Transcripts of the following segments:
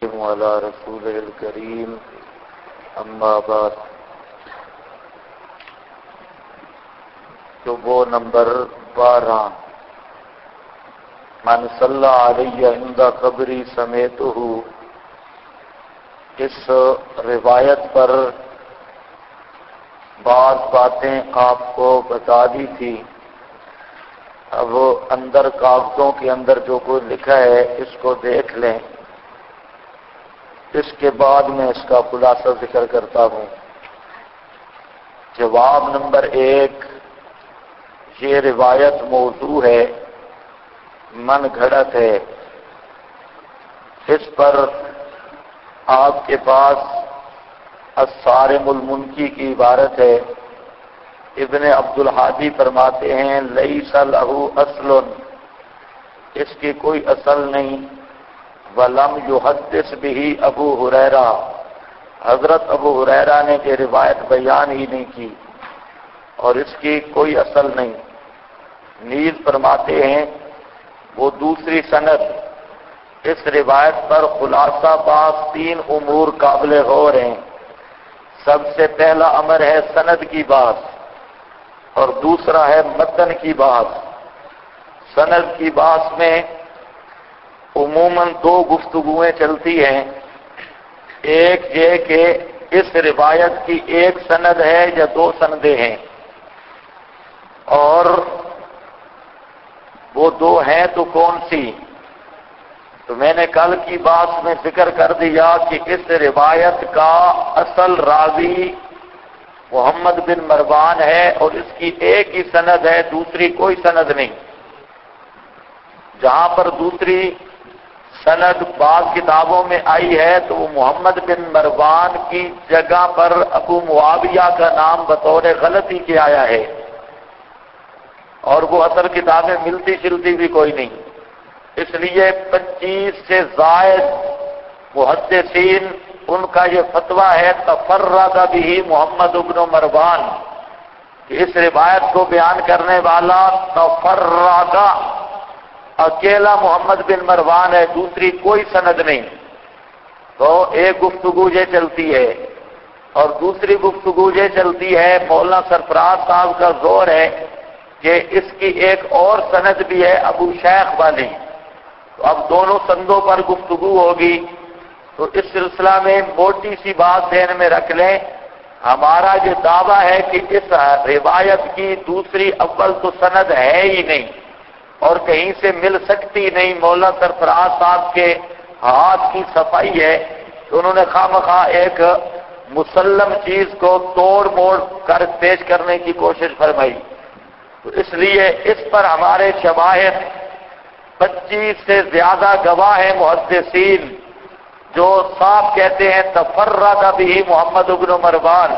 وعلى رسوله الكريم اما بعد تو وہ نمبر 12 من صلی علیہ عند قبری سمیتہ، اس روایت پر بعض باتیں آپ کو بتا دی تھی. اب اندر کاغذوں کے اندر جو کچھ لکھا ہے اس کو دیکھ لیں، اس کے بعد میں اس کا خلاصہ ذکر کرتا ہوں. جواب نمبر 1، یہ روایت موضوع ہے، من گھڑت ہے. اس پر آپ کے پاس الصارم المنکی کی عبارت ہے. ابن عبد الحادی فرماتے ہیں لیس لہ اصل، اس کی کوئی اصل نہیں. ولم یحدث بہ ابو ہریرہ، حضرت ابو ہریرہ نے یہ روایت بیان ہی نہیں کی اور اس کی کوئی اصل نہیں. نیز فرماتے ہیں وہ دوسری سند، اس روایت پر خلاصہ باز 3 امور قابل غور ہیں. سب سے پہلا امر ہے سند کی بات اور دوسرا ہے متن کی بات. سند کی بات میں عموماً 2 گفتگویں چلتی ہیں. ایک یہ کہ اس روایت کی ایک سند ہے یا 2 سندیں ہیں، اور وہ 2 ہیں تو کون سی؟ تو میں نے کل کی بات میں ذکر کر دیا کہ اس روایت کا اصل راوی محمد بن مروان ہے اور اس کی ایک ہی سند ہے، دوسری کوئی سند نہیں. جہاں پر دوسری سند بعض کتابوں میں آئی ہے تو وہ محمد بن مروان کی جگہ پر ابو معاویہ کا نام بطور غلطی کے آیا ہے، اور وہ اصل کتابیں ملتی جلتی بھی کوئی نہیں. اس لیے 25 سے زائد محدثین ان کا یہ فتویٰ ہے تفرد بہ محمد بن مروان، کہ اس روایت کو بیان کرنے والا تفرد اکیلا محمد بن مروان ہے، دوسری کوئی سند نہیں. تو ایک گفتگو یہ چلتی ہے، اور دوسری گفتگو یہ چلتی ہے مولانا سرفراز صاحب کا زور ہے کہ اس کی ایک اور سند بھی ہے ابو شیخ والی. تو اب دونوں سندوں پر گفتگو ہوگی. تو اس سلسلہ میں موٹی سی بات ذہن میں رکھ لیں، ہمارا یہ دعویٰ ہے کہ اس روایت کی دوسری اول تو سند ہے ہی نہیں اور کہیں سے مل سکتی نہیں. مولانا سرفراز صاحب کے ہاتھ کی صفائی ہے کہ انہوں نے خواہ ایک مسلم چیز کو توڑ موڑ کر پیش کرنے کی کوشش فرمائی. تو اس لیے اس پر ہمارے شواہد 25 سے زیادہ گواہ ہیں محدثین جو صاف کہتے ہیں تفرد بہ محمد بن مروان.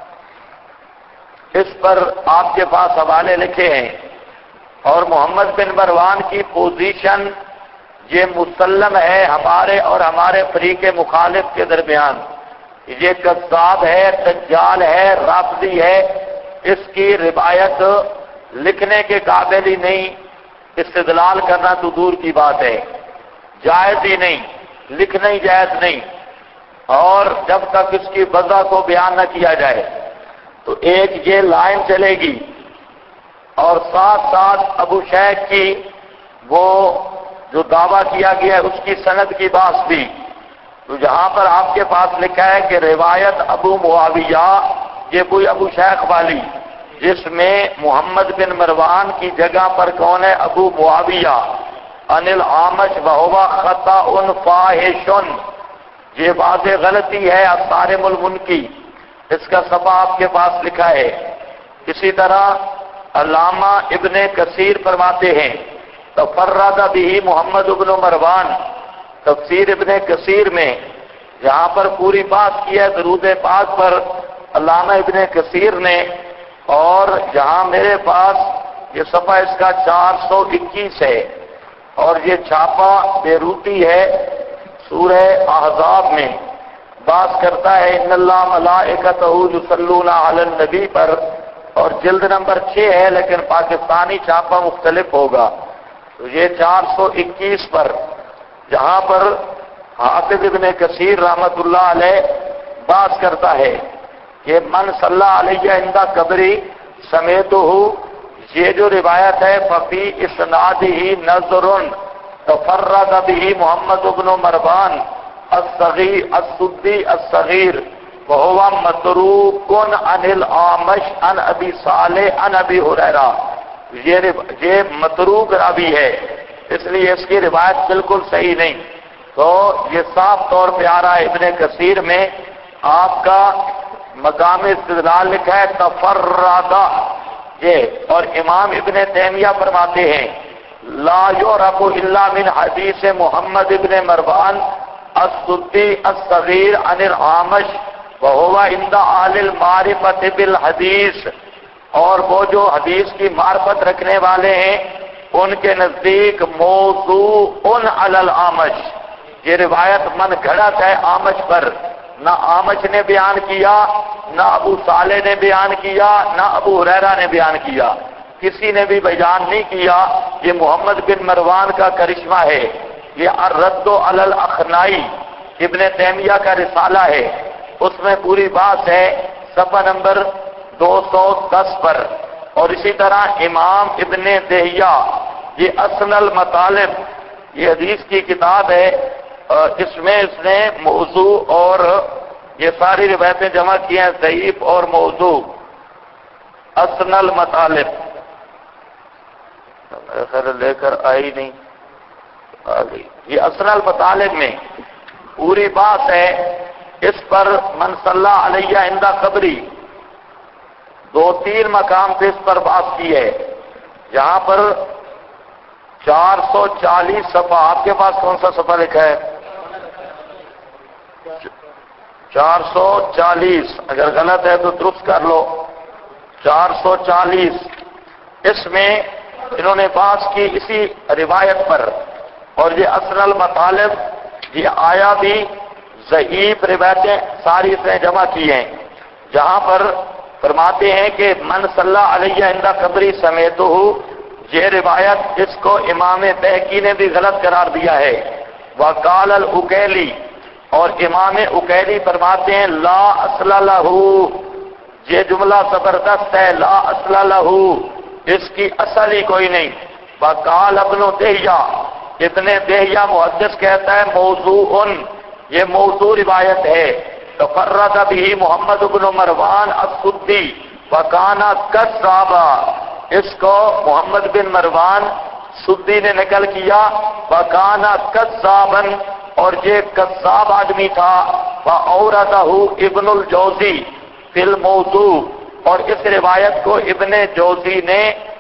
اس پر آپ کے پاس حوالے لکھے ہیں، اور محمد بن مروان کی پوزیشن یہ مسلم ہے ہمارے اور ہمارے فریق مخالف کے درمیان. یہ کذاب ہے، دجال ہے، رافضی ہے. اس کی روایت لکھنے کے قابل ہی نہیں، استدلال کرنا تو دور کی بات ہے، جائز ہی نہیں، لکھنا ہی جائز نہیں. اور جب تک اس کی وجہ کو بیان نہ کیا جائے تو ایک یہ لائن چلے گی، اور ساتھ ساتھ ابو شیخ کی وہ جو دعویٰ کیا گیا ہے اس کی سند کی بات بھی. تو جہاں پر آپ کے پاس لکھا ہے کہ روایت ابو معاویہ، یہ کوئی ابو شیخ والی جس میں محمد بن مروان کی جگہ پر کون ہے؟ ابو معاویہ. عن الاعمش وہو خطأ فاحش، یہ واضح غلطی ہے الصارم المنکی. اس کا صفحہ آپ کے پاس لکھا ہے. اسی طرح علامہ ابن کثیر فرماتے ہیں تفرد بہ محمد بن مروان. تفسیر ابن کثیر میں جہاں پر پوری بات کی ہے درود پاک پر علامہ ابن کثیر نے، اور جہاں میرے پاس یہ صفحہ اس کا 421 ہے اور یہ چھاپا بیروتی ہے سورہ احزاب میں، بات کرتا ہے ان اللہ ملائکتہ یصلون علی النبی پر، اور جلد نمبر 6 ہے لیکن پاکستانی چھاپا مختلف ہوگا. تو یہ 421 پر جہاں پر حافظ ابن کثیر رحمت اللہ علیہ بات کرتا ہے کہ من صلی علیہ عند قبری سمیتہ، یہ جو روایت ہے ففی اسنادہ نظر تفرد به محمد بن مروان الصغیر السدی الصغیر وهو متروک عن الاعمش عن ابی صالح عن ابی ہریرہ، یہ متروک راوی ہے، اس لیے اس کی روایت بالکل صحیح نہیں۔ تو یہ صاف طور پہ آ رہا ہے ابن کثیر میں آپ کا مقام استدلال لکھا ہے تفردہ یہ، اور امام ابن تیمیہ فرماتے ہیں لا یعرف الا من حدیث محمد ابن مروان السدی الصغیر عن الاعمش وهو عند اہل المعرفۃ بالحدیث، اور وہ جو حدیث کی معرفت رکھنے والے ہیں ان کے نزدیک موضوع علی الاعمش، یہ روایت من گھڑت ہے اعمش پر، نہ اعمش نے بیان کیا، نہ ابو صالح نے بیان کیا، نہ ابو ہریرہ نے بیان کیا، کسی نے بھی بیان نہیں کیا، یہ محمد بن مروان کا کرشمہ ہے۔ یہ الرد علی الاخنائی ابن تیمیہ کا رسالہ ہے، اس میں پوری بات ہے صفحہ نمبر 210 پر۔ اور اسی طرح امام ابن دہیہ یہ اصل المطالب، یہ حدیث کی کتاب ہے، اس میں اس نے موضوع اور یہ ساری روایتیں جمع کی ہیں، ضعیف اور موضوع، اصل المطالب، خیر لے کر آئی نہیں آ گئی، یہ اصل المطالب میں پوری بات ہے اس پر۔ من صلی علیہ عند قبری، 2-3 مقام سے اس پر بات کی ہے، جہاں پر 440 صفحہ، آپ کے پاس کون سا صفحہ لکھا ہے؟ 440، اگر غلط ہے تو درست کر لو، 440، اس میں انہوں نے بات کی اسی روایت پر، اور یہ اصل المطالب یہ آیا بھی ضعیف روایتیں ساری اس نے جمع کی ہیں، جہاں پر فرماتے ہیں کہ من صلی علیہ عند قبری سمیتہ، یہ روایت اس کو امام بہقی نے بھی غلط قرار دیا ہے۔ وقال العقیلی، اور امام عقیلی فرماتے ہیں لا اصل لہ، یہ جملہ زبردست ہے، لا اصل لہ، اس کی اصل ہی کوئی نہیں۔ وقال ابن دہیہ، ابن دہیہ محدث کہتا ہے موضوع، یہ موضوع روایت ہے، تفرد به محمد بن مروان السدی وکان کذابا، اس کو محمد بن مروان سدی نے نقل کیا، وکان کذابا، اور یہ کذاب آدمی تھا، واوردہ ابن الجوزی فی الموضوع، اور اس روایت کو ابن جوزی نے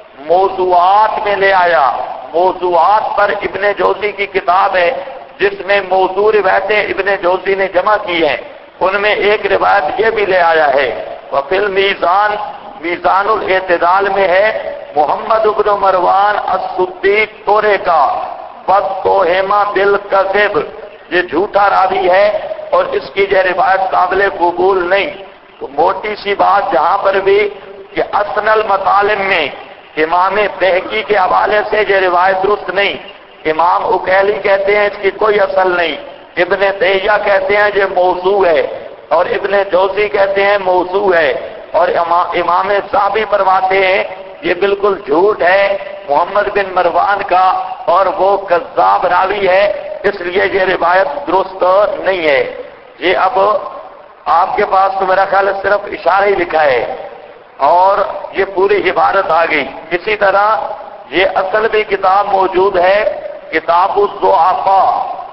موضوعات میں لے آیا، موضوعات پر ابن جوزی کی کتاب ہے جس میں موضوع روایتیں ابن جوزی نے جمع کی ہیں، ان میں ایک روایت یہ بھی لے آیا ہے۔ وفی المیزان، میزان الاعتدال میں ہے محمد بن مروان السدی تورے کا وَاتُّهِمَ بِالْكَذِبِ، یہ جھوٹا راوی ہے اور اس کی یہ روایت قابل قبول نہیں۔ تو موٹی سی بات جہاں پر بھی کہ اصل المطالب میں امام بہقی کے حوالے سے یہ روایت درست نہیں، امام عقیلی کہتے ہیں اس کی کوئی اصل نہیں، ابن دہیہ کہتے ہیں یہ موضوع ہے، اور ابن جوزی کہتے ہیں موضوع ہے، اور امام صحابی فرماتے ہیں یہ بالکل جھوٹ ہے محمد بن مروان کا، اور وہ کذاب راوی ہے، اس لیے یہ روایت درست نہیں ہے۔ یہ اب آپ کے پاس تو میرا خیال ہے صرف اشارہ ہی لکھا ہے اور یہ پوری عبارت آ گئی۔ اسی طرح یہ اصل بھی کتاب موجود ہے، کتاب الضعفاء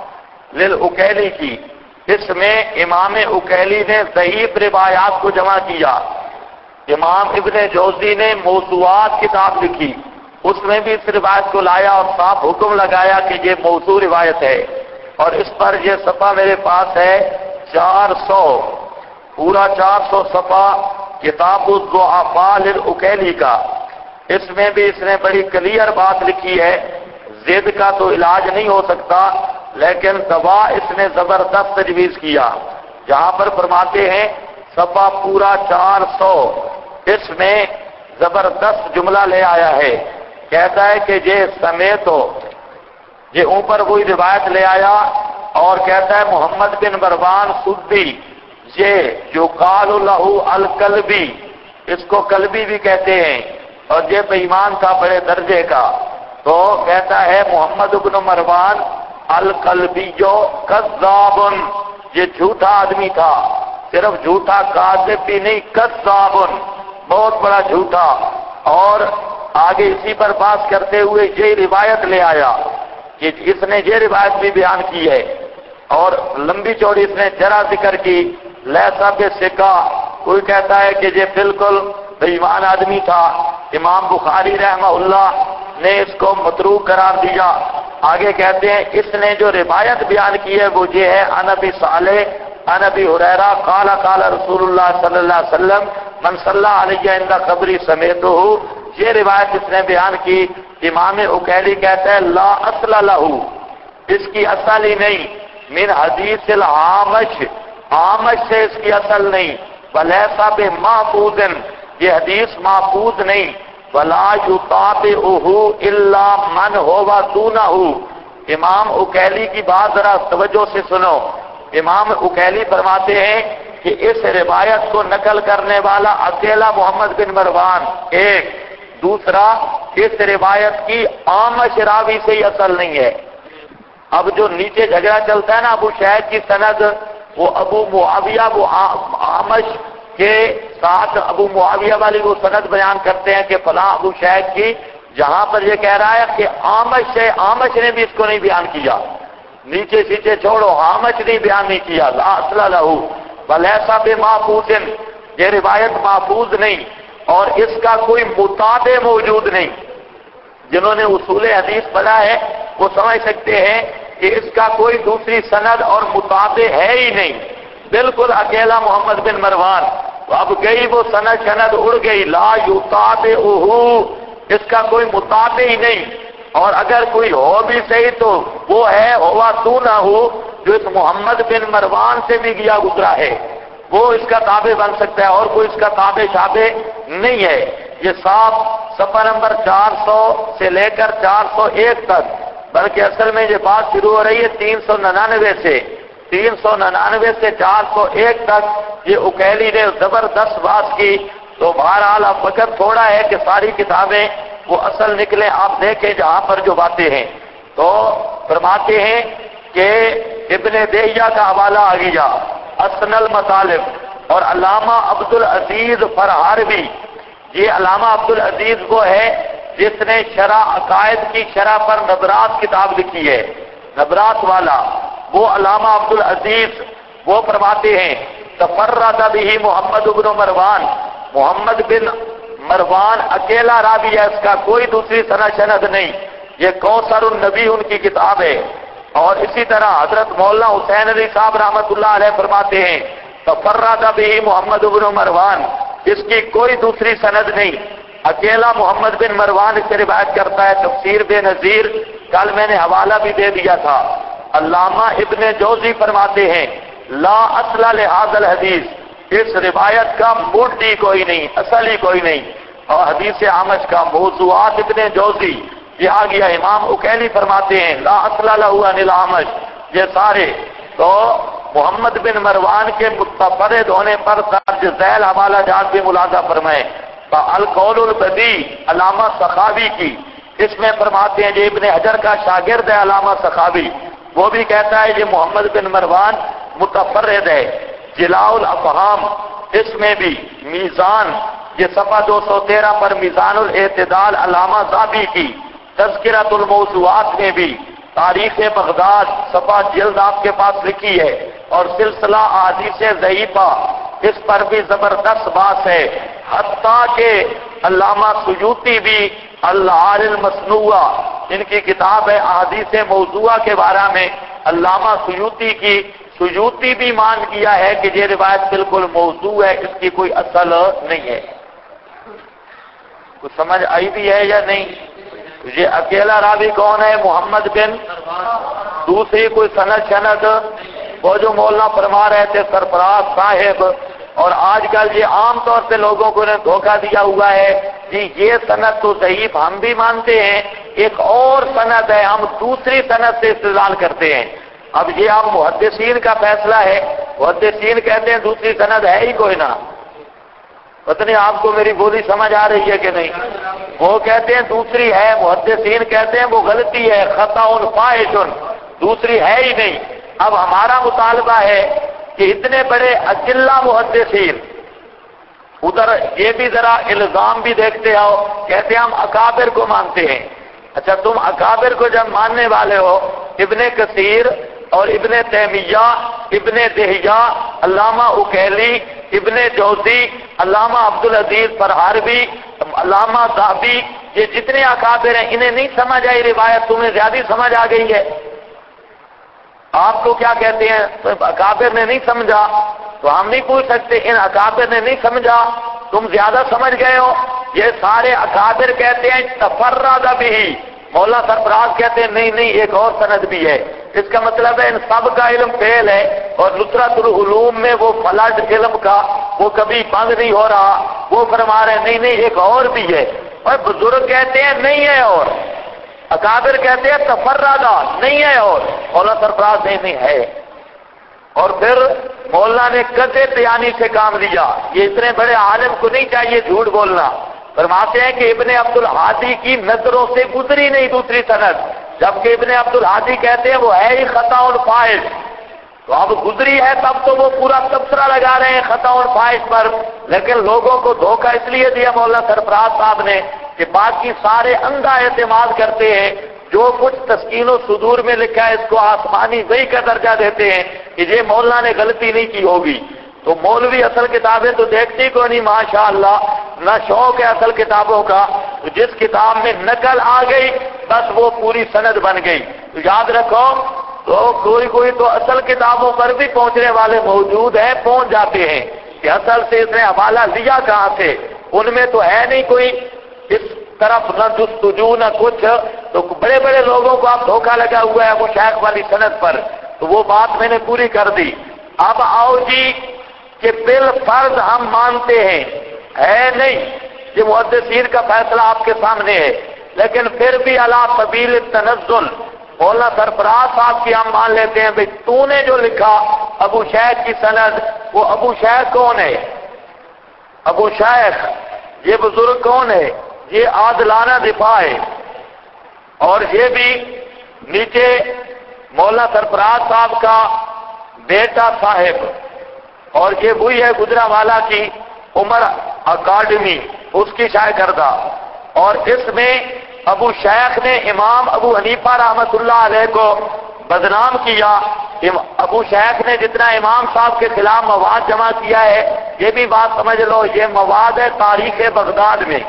للعقیلی کی، اس میں امام عقیلی نے ضعیف روایات کو جمع کیا، امام ابن جوزی نے موضوعات کتاب لکھی، اس میں بھی اس روایت کو لایا اور صاف حکم لگایا کہ یہ موضوع روایت ہے، اور اس پر یہ صفحہ میرے پاس ہے 400، پورا 400 صفحہ کتاب الضعفاء للعقیلی کا، اس میں بھی اس نے بڑی کلیئر بات لکھی ہے، ضد کا تو علاج نہیں ہو سکتا لیکن دوا اس نے زبردست تجویز کیا، جہاں پر فرماتے ہیں صفحہ پورا 400، اس میں زبردست جملہ لے آیا ہے، کہتا ہے کہ یہ سمیت ہو، یہ اوپر وہی روایت لے آیا اور کہتا ہے محمد بن مروان سدی، یہ جو قال لہو الکلبی، اس کو کلبی بھی کہتے ہیں، اور یہ بے ایمان تھا بڑے درجے کا، تو کہتا ہے محمد بن مروان الکلبی جو کذاب، یہ جھوٹا آدمی تھا، صرف جھوٹا کاذب بھی نہیں، کذاب بہت بڑا جھوٹا۔ اور آگے اسی پر بات کرتے ہوئے یہ روایت لے آیا کہ اس نے یہ روایت بھی بیان کی ہے، اور لمبی چوڑی اس نے ذرا ذکر کی، لیسا بثقہ، کوئی کہتا ہے کہ یہ بالکل بے ایمان آدمی تھا، امام بخاری رحمہ اللہ نے اس کو متروک قرار دیا۔ آگے کہتے ہیں اس نے جو روایت بیان کی ہے وہ یہ ہے، عن ابی صالح عن ابی ہریرہ قال قال رسول اللہ صلی اللہ علیہ وسلم من صلی علیہ عند قبری سمیتہ، یہ روایت اس نے بیان کی۔ امام اکیلی کہتا ہے لا اصل لہ، اس کی اصل ہی نہیں، من حدیث العامش، عامش سے اس کی اصل نہیں، ولیسا بمحفوظ، یہ حدیث محفوظ نہیں، ولا یطابعہ الا من هو دونہ۔ امام اکیلی کی بات ذرا توجہ سے سنو، امام اکیلی فرماتے ہیں کہ اس روایت کو نقل کرنے والا اکیلا محمد بن مروان ایک، دوسرا اس روایت کی عامش راوی سے ہی اصل نہیں ہے۔ اب جو نیچے جھگڑا چلتا ہے نا ابو شہید کی سند، وہ ابو معاویہ وہ عامش کے ساتھ ابو معاویہ والی وہ سند بیان کرتے ہیں کہ فلاں ابو شہید کی، جہاں پر یہ کہہ رہا ہے کہ عامش نے بھی اس کو نہیں بیان کیا، نیچے سیچے چھوڑو، عامش نے بیان نہیں کیا، لا اصل لہ ولیسا بمحفوظ، یہ روایت محفوظ نہیں، اور اس کا کوئی متابع موجود نہیں۔ جنہوں نے اصول حدیث پڑھا ہے وہ سمجھ سکتے ہیں کہ اس کا کوئی دوسری سند اور متابع ہے ہی نہیں، بالکل اکیلا محمد بن مروان، اب گئی وہ سند اڑ گئی، لا یطابعہ، اس کا کوئی متابع ہی نہیں، اور اگر کوئی ہو بھی صحیح تو وہ ہے ہوا دونہ، جو اس محمد بن مروان سے بھی گیا گزرا ہے، وہ اس کا تابع بن سکتا ہے، اور کوئی اس کا تابع شابع نہیں ہے۔ یہ صاف صفحہ نمبر 400 سے لے کر 401 تک، بلکہ اصل میں یہ بات شروع ہو رہی ہے 399 سے 401 تک، یہ اکیلی نے زبردست بات کی۔ تو بہرحال اب وقت تھوڑا ہے کہ ساری کتابیں وہ اصل نکلے، آپ دیکھیں جہاں پر جو باتیں ہیں، تو فرماتے ہیں کہ ابن دہیہ کا حوالہ آ گیا، اسن المطالب، اور علامہ عبدالعزیز فرہاروی، یہ علامہ عبدالعزیز وہ ہے جس نے شرح عقائد کی شرح پر نبرات کتاب لکھی ہے، نبرات والا وہ علامہ عبدالعزیز، وہ فرماتے ہیں تفرد بہ محمد بن مروان، محمد بن مروان اکیلا راوی ہے، اس کا کوئی دوسری سند نہیں، یہ کوثر النبی ان کی کتاب ہے۔ اور اسی طرح حضرت مولانا حسین علی صاحب رحمۃ اللہ علیہ فرماتے ہیں تفرد بہ محمد بن مروان، اس کی کوئی دوسری سند نہیں، اکیلا محمد بن مروان اس سے روایت کرتا ہے۔ تفسیر بے نظیر کل میں نے حوالہ بھی دے دیا تھا۔ علامہ ابن جوزی فرماتے ہیں لا اصل لہذا الحدیث، اس روایت کا مڈ ہی کوئی نہیں، اصل ہی کوئی نہیں، اور حدیث عامش کا موضوعات ابن جوزی یہ آ گیا۔ امام اکیلی فرماتے ہیں لا اصل لہ عن العامش، یہ سارے تو محمد بن مروان کے متفرد ہونے پر درج ذیل حوالہ جات بھی ملاحظہ فرمائیں۔ القول البدی علامہ سخاوی کی، اس میں فرماتے ہیں یہ ابن حجر کا شاگرد ہے علامہ سخاوی، وہ بھی کہتا ہے یہ محمد بن مروان متفرد ہے۔ جلاء الافہام، اس میں بھی میزان، یہ صفحہ 213 پر میزان الاعتدال علامہ ذابی کی، تذکرۃ الموضوعات میں بھی، تاریخ بغداد صفحہ جلد آپ کے پاس لکھی ہے، اور سلسلہ احادیث ضعیفہ، اس پر بھی زبردست بات ہے، حتیٰ کہ علامہ سیوطی بھی العار المصنوعہ، ان کی کتاب ہے احادیث موضوعہ کے بارے میں، علامہ سیوطی بھی مان کیا ہے کہ یہ روایت بالکل موضوع ہے، اس کی کوئی اصل نہیں ہے۔ کچھ سمجھ آئی بھی ہے یا نہیں؟ یہ اکیلا راوی کون ہے؟ محمد بن، دوسری کوئی سند وہ جو مولانا فرما رہے تھے سرفراز صاحب، اور آج کل یہ عام طور سے لوگوں کو نے دھوکہ دیا ہوا ہے کہ یہ سند تو ضعیف ہم بھی مانتے ہیں، ایک اور سند ہے ہم دوسری سند سے استدلال کرتے ہیں، اب یہ آپ محدثین کا فیصلہ ہے، محدثین کہتے ہیں دوسری سند ہے ہی کوئی نہ. پتہ نہیں آپ کو میری بولی سمجھ آ رہی ہے کہ نہیں؟ وہ کہتے ہیں دوسری ہے، محدثین کہتے ہیں وہ غلطی ہے، خطا فاحش، دوسری ہے ہی نہیں. اب ہمارا مطالبہ ہے کہ اتنے بڑے اجلہ محدثین، ادھر یہ بھی ذرا الزام بھی دیکھتے ہو، کہتے ہیں ہم اکابر کو مانتے ہیں. اچھا تم اکابر کو جب ماننے والے ہو، ابن کثیر اور ابن تیمیہ، ابن دہیہ، علامہ اکیلی، ابن جوزی، علامہ عبدالعزیز فرحاربی، علامہ ذہبی، یہ جتنے اکابر ہیں انہیں نہیں سمجھ آئی روایت، تمہیں زیادہ سمجھ آ گئی ہے. آپ کو کیا کہتے ہیں اکابر نے نہیں سمجھا، تو ہم نہیں پوچھ سکتے ان اکابر نے نہیں سمجھا، تم زیادہ سمجھ گئے ہو. یہ سارے اکابر کہتے ہیں تفرد بھی، مولا سرفراز کہتے ہیں نہیں نہیں ایک اور سند بھی ہے. اس کا مطلب ہے ان سب کا علم فیل ہے، اور نصرت العلوم میں وہ فلج علم کا وہ کبھی بند نہیں ہو رہا. وہ فرما رہے ہیں نہیں نہیں ایک اور بھی ہے، اور بزرگ کہتے ہیں نہیں ہے، اور اکابر کہتے ہیں تفرادہ نہیں ہے، اور مولا سرفراز نہیں ہے. اور پھر مولانا نے قطع بیانی سے کام لیا. یہ اتنے بڑے عالم کو نہیں چاہیے جھوٹ بولنا. فرماتے ہیں کہ ابن عبد الحادی کی نظروں سے گزری نہیں دوسری سند، جبکہ ابن عبد الحادی کہتے ہیں وہ ہے ہی خطا الفاحش. تو اب گزری ہے تب تو وہ پورا تبصرہ لگا رہے ہیں خطا الفاحش پر، لیکن لوگوں کو دھوکہ اس لیے دیا مولانا سرفراز صاحب نے کہ باقی سارے اندھا اعتماد کرتے ہیں، جو کچھ تسکین و صدور میں لکھا ہے اس کو آسمانی وحی کا درجہ دیتے ہیں کہ یہ مولانا نے غلطی نہیں کی ہوگی. تو مولوی اصل کتابیں تو دیکھتی کو نہیں ماشاءاللہ، نہ شوق ہے اصل کتابوں کا. تو جس کتاب میں نقل آ گئی بس وہ پوری سند بن گئی. تو یاد رکھو، تو کوئی تو اصل کتابوں پر بھی پہنچنے والے موجود ہیں، پہنچ جاتے ہیں کہ اصل سے اس نے حوالہ لیا کہاں سے. ان میں تو ہے نہیں کوئی اس طرف نہ جستجو نہ کچھ. تو بڑے بڑے لوگوں کو آپ دھوکہ لگا ہوا ہے وہ شیخ والی سند پر. تو وہ بات میں نے پوری کر دی. اب آؤ جی کہ بالفرض ہم مانتے ہیں، ہے نہیں، یہ محدثین کا فیصلہ آپ کے سامنے ہے، لیکن پھر بھی علی سبیل التنزل مولانا سرفراز صاحب کی ہم مان لیتے ہیں. بھئی تو نے جو لکھا ابو شیخ کی سند، وہ ابو شیخ کون ہے؟ ابو شیخ یہ بزرگ کون ہے؟ یہ عادلانہ دفاع ہے. اور یہ بھی نیچے مولانا سرفراز صاحب کا بیٹا صاحب، اور یہ وہی ہے گجرانوالہ کی عمر اکیڈمی، اس کی شائع کردہ. اور اس میں ابو شیخ نے امام ابو حنیفہ رحمۃ اللہ علیہ کو بدنام کیا. ابو شیخ نے جتنا امام صاحب کے خلاف مواد جمع کیا ہے، یہ بھی بات سمجھ لو، یہ مواد ہے تاریخ بغداد میں.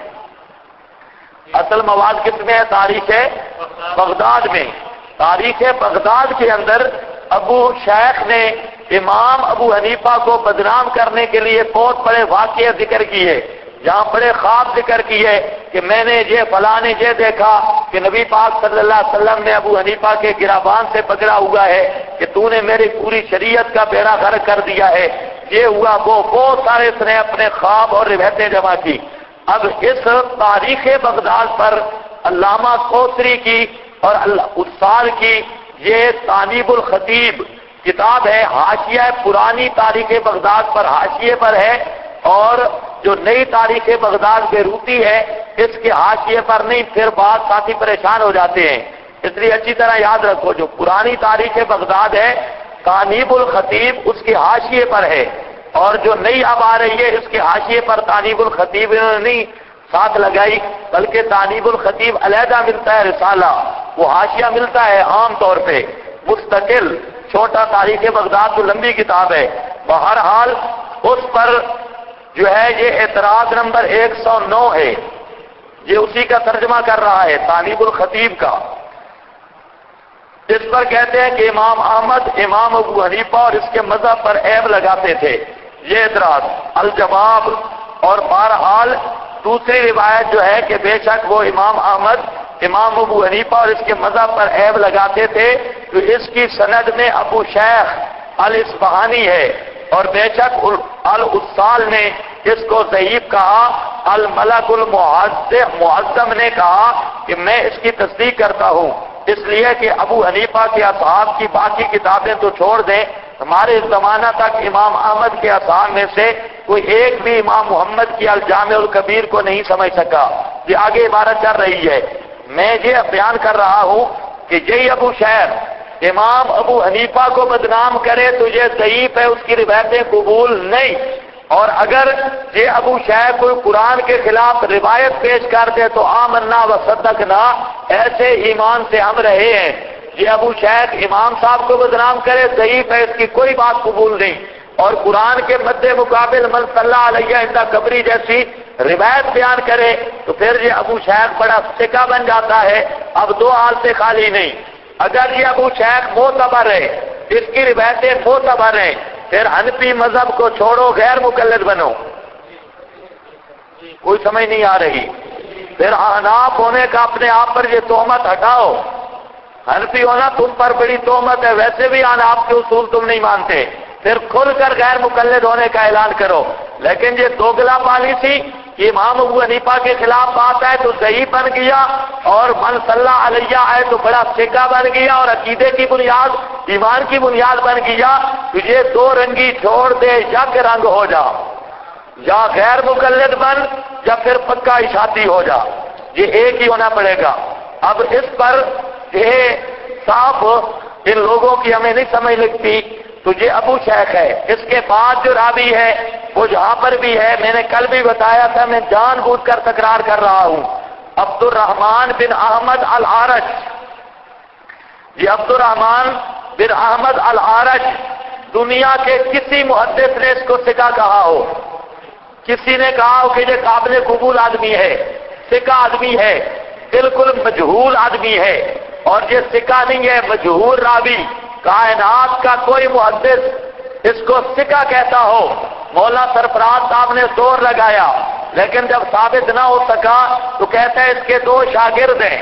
اصل مواد کس میں ہے؟ تاریخ بغداد میں. تاریخ بغداد کے اندر ابو شیخ نے امام ابو حنیفہ کو بدنام کرنے کے لیے بہت بڑے واقعے ذکر کیے، جہاں بڑے خواب ذکر کیے کہ میں نے یہ فلاں نے یہ دیکھا کہ نبی پاک صلی اللہ علیہ وسلم نے ابو حنیفہ کے گرابان سے پکڑا ہوا ہے، کہ تو نے میری پوری شریعت کا بیڑا غرق کر دیا ہے، یہ ہوا وہ بہت سارے اس نے اپنے خواب اور روایتیں جمع کی. اب اس تاریخ بغداد پر علامہ کوثری کی اور اصال کی یہ تانیب الخطیب کتاب ہے، حاشیہ پرانی تاریخ بغداد پر حاشیے پر ہے، اور جو نئی تاریخ بغداد بیروتی ہے اس کے حاشیے پر نہیں. پھر بعض ساتھی پریشان ہو جاتے ہیں، اس لیے اچھی طرح یاد رکھو جو پرانی تاریخ بغداد ہے تانیب الخطیب اس کے حاشیے پر ہے، اور جو نئی اب آ رہی ہے اس کے حاشیے پر تانیب الخطیب انہوں نے نہیں ساتھ لگائی، بلکہ تانیب الخطیب علیحدہ ملتا ہے رسالہ، وہ حاشیہ ملتا ہے عام طور پہ مستقل. چھوٹا تاریخ بغداد تو لمبی کتاب ہے. بہرحال اس پر جو ہے یہ اعتراض نمبر 109 ہے، یہ اسی کا ترجمہ کر رہا ہے تانیب الخطیب کا. اس پر کہتے ہیں کہ امام احمد امام ابو حنیفہ اور اس کے مذہب پر عیب لگاتے تھے، یہ اعتراض الجواب. اور بہرحال دوسری روایت جو ہے کہ بے شک وہ امام احمد امام ابو حنیفہ اور اس کے مذہب پر عیب لگاتے تھے، تو اس کی سند میں ابو شیخ الاصفہانی ہے، اور بے شک الاصال نے اس کو ضعیف کہا. الملک المعظم نے کہا کہ میں اس کی تصدیق کرتا ہوں. اس لیے کہ ابو حنیفہ کے اصحاب کی باقی کتابیں تو چھوڑ دیں، ہمارے زمانہ تک امام احمد کے اصحاب میں سے کوئی ایک بھی امام محمد کی الجامع الکبیر کو نہیں سمجھ سکا۔ یہ آگے عبارت چل رہی ہے، میں یہ بیان کر رہا ہوں کہ یہی ابو شیخ امام ابو حنیفہ کو بدنام کرے تو یہ ضعیف ہے، اس کی روایتیں قبول نہیں، اور اگر یہ ابو شیخ کوئی قرآن کے خلاف روایت پیش کر دے تو آمنا و صدقنا، ایسے ایمان سے ہم رہے ہیں۔ یہ ابو شیخ امام صاحب کو بدنام کرے ضعیف ہے، اس کی کوئی بات قبول نہیں، اور قرآن کے مد مقابل من صلی اللہ علیہ عند قبری جیسی روایت بیان کرے تو پھر یہ ابو شیخ بڑا ثقہ بن جاتا ہے۔ اب دو حال سے خالی نہیں، اگر یہ ابو شیخ معتبر ہے، اس کی روایتیں معتبر ہیں، پھر حنفی مذہب کو چھوڑو، غیر مقلد بنو۔ کوئی سمجھ نہیں آ رہی؟ پھر احناف ہونے کا اپنے آپ پر یہ تہمت ہٹاؤ، حنفی ہونا تم پر بڑی تہمت ہے، ویسے بھی احناف کے اصول تم نہیں مانتے، پھر کھل کر غیر مقلد ہونے کا اعلان کرو۔ لیکن یہ دوگلا پالیسی کہ امام ابو حنیفہ کے خلاف بات ہے تو صحیح بن گیا، اور من صلی اللہ علیہ آئے تو بڑا ثقہ بن گیا، اور عقیدے کی بنیاد ایمان کی بنیاد بن گیا، تو یہ دو رنگی چھوڑ دے، یک رنگ ہو جا، یا غیر مقلد بن یا پھر پکا اشاعتی ہو جا، یہ ایک ہی ہونا پڑے گا۔ اب اس پر یہ صاف ان لوگوں کی ہمیں نہیں سمجھ لگتی، تو یہ ابو شیخ ہے۔ اس کے بعد جو راوی ہے وہ یہاں پر بھی ہے، میں نے کل بھی بتایا تھا، میں جان بوجھ کر تکرار کر رہا ہوں، عبد الرحمن بن احمد العارج۔ یہ عبد الرحمن بن احمد العارج دنیا کے کسی محدث نے اس کو ثقہ کہا ہو، کسی نے کہا ہو کہ یہ قابل قبول آدمی ہے، ثقہ آدمی ہے، بالکل مجہول آدمی ہے، اور یہ ثقہ نہیں ہے، مجہول راوی، کائنات کا کوئی محدث اس کو ثقہ کہتا ہو۔ مولانا سرفراز صاحب نے زور لگایا، لیکن جب ثابت نہ ہو سکا تو کہتا ہے اس کے دو شاگرد ہیں،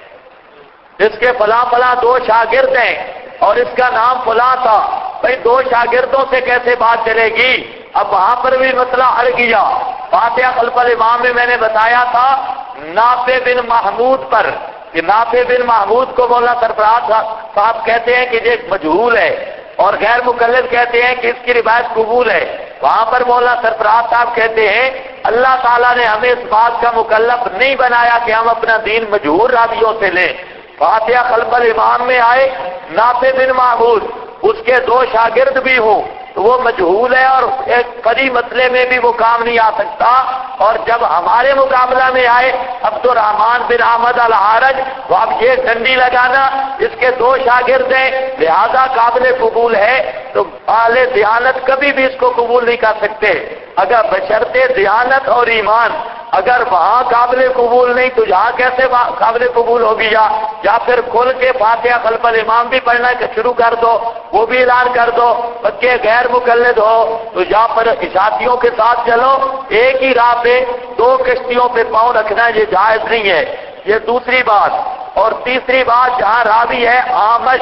اس کے فلاں فلاں دو شاگرد ہیں، اور اس کا نام فلاں تھا۔ بھئی دو شاگردوں سے کیسے بات چلے گی؟ اب وہاں پر بھی مسئلہ اڑ گیا۔ فاتحہ خلف الامام میں نے بتایا تھا نافع بن محمود پر، کہ نافع بن محمود کو مولانا سرفراز صاحب کہتے ہیں کہ یہ مجہول ہے، اور غیر مقلد کہتے ہیں کہ اس کی روایت قبول ہے۔ وہاں پر مولانا سرفراز صاحب کہتے ہیں اللہ تعالیٰ نے ہمیں اس بات کا مکلف نہیں بنایا کہ ہم اپنا دین مجہول راویوں سے لیں۔ فاتحہ خلف الامام میں آئے نافع بن محمود، اس کے دو شاگرد بھی ہوں تو وہ مجہول ہے، اور ایک فری مسئلے میں بھی وہ کام نہیں آ سکتا۔ اور جب ہمارے مقابلہ میں آئے عبد الرحمن بن احمد العارج، تو اب یہ ڈنڈی لگانا اس کے دو شاگرد ہیں لہذا قابل قبول ہے، تو اہل دیانت کبھی بھی اس کو قبول نہیں کر سکتے، اگر بشرطِ دیانت اور ایمان۔ اگر وہاں قابل قبول نہیں تو یہاں کیسے قابل قبول ہوگی؟ یا پھر کھل کے فاتحہ خلف الامام بھی پڑھنا شروع کر دو، وہ بھی اعلان کر دو، بچے غیر مقلد ہو تو یہاں پر اشاعتیوں کے ساتھ چلو، ایک ہی راہ پہ دو کشتیوں پہ پاؤں رکھنا یہ جائز نہیں ہے۔ یہ دوسری بات۔ اور تیسری بات، جہاں راوی ہے آمش،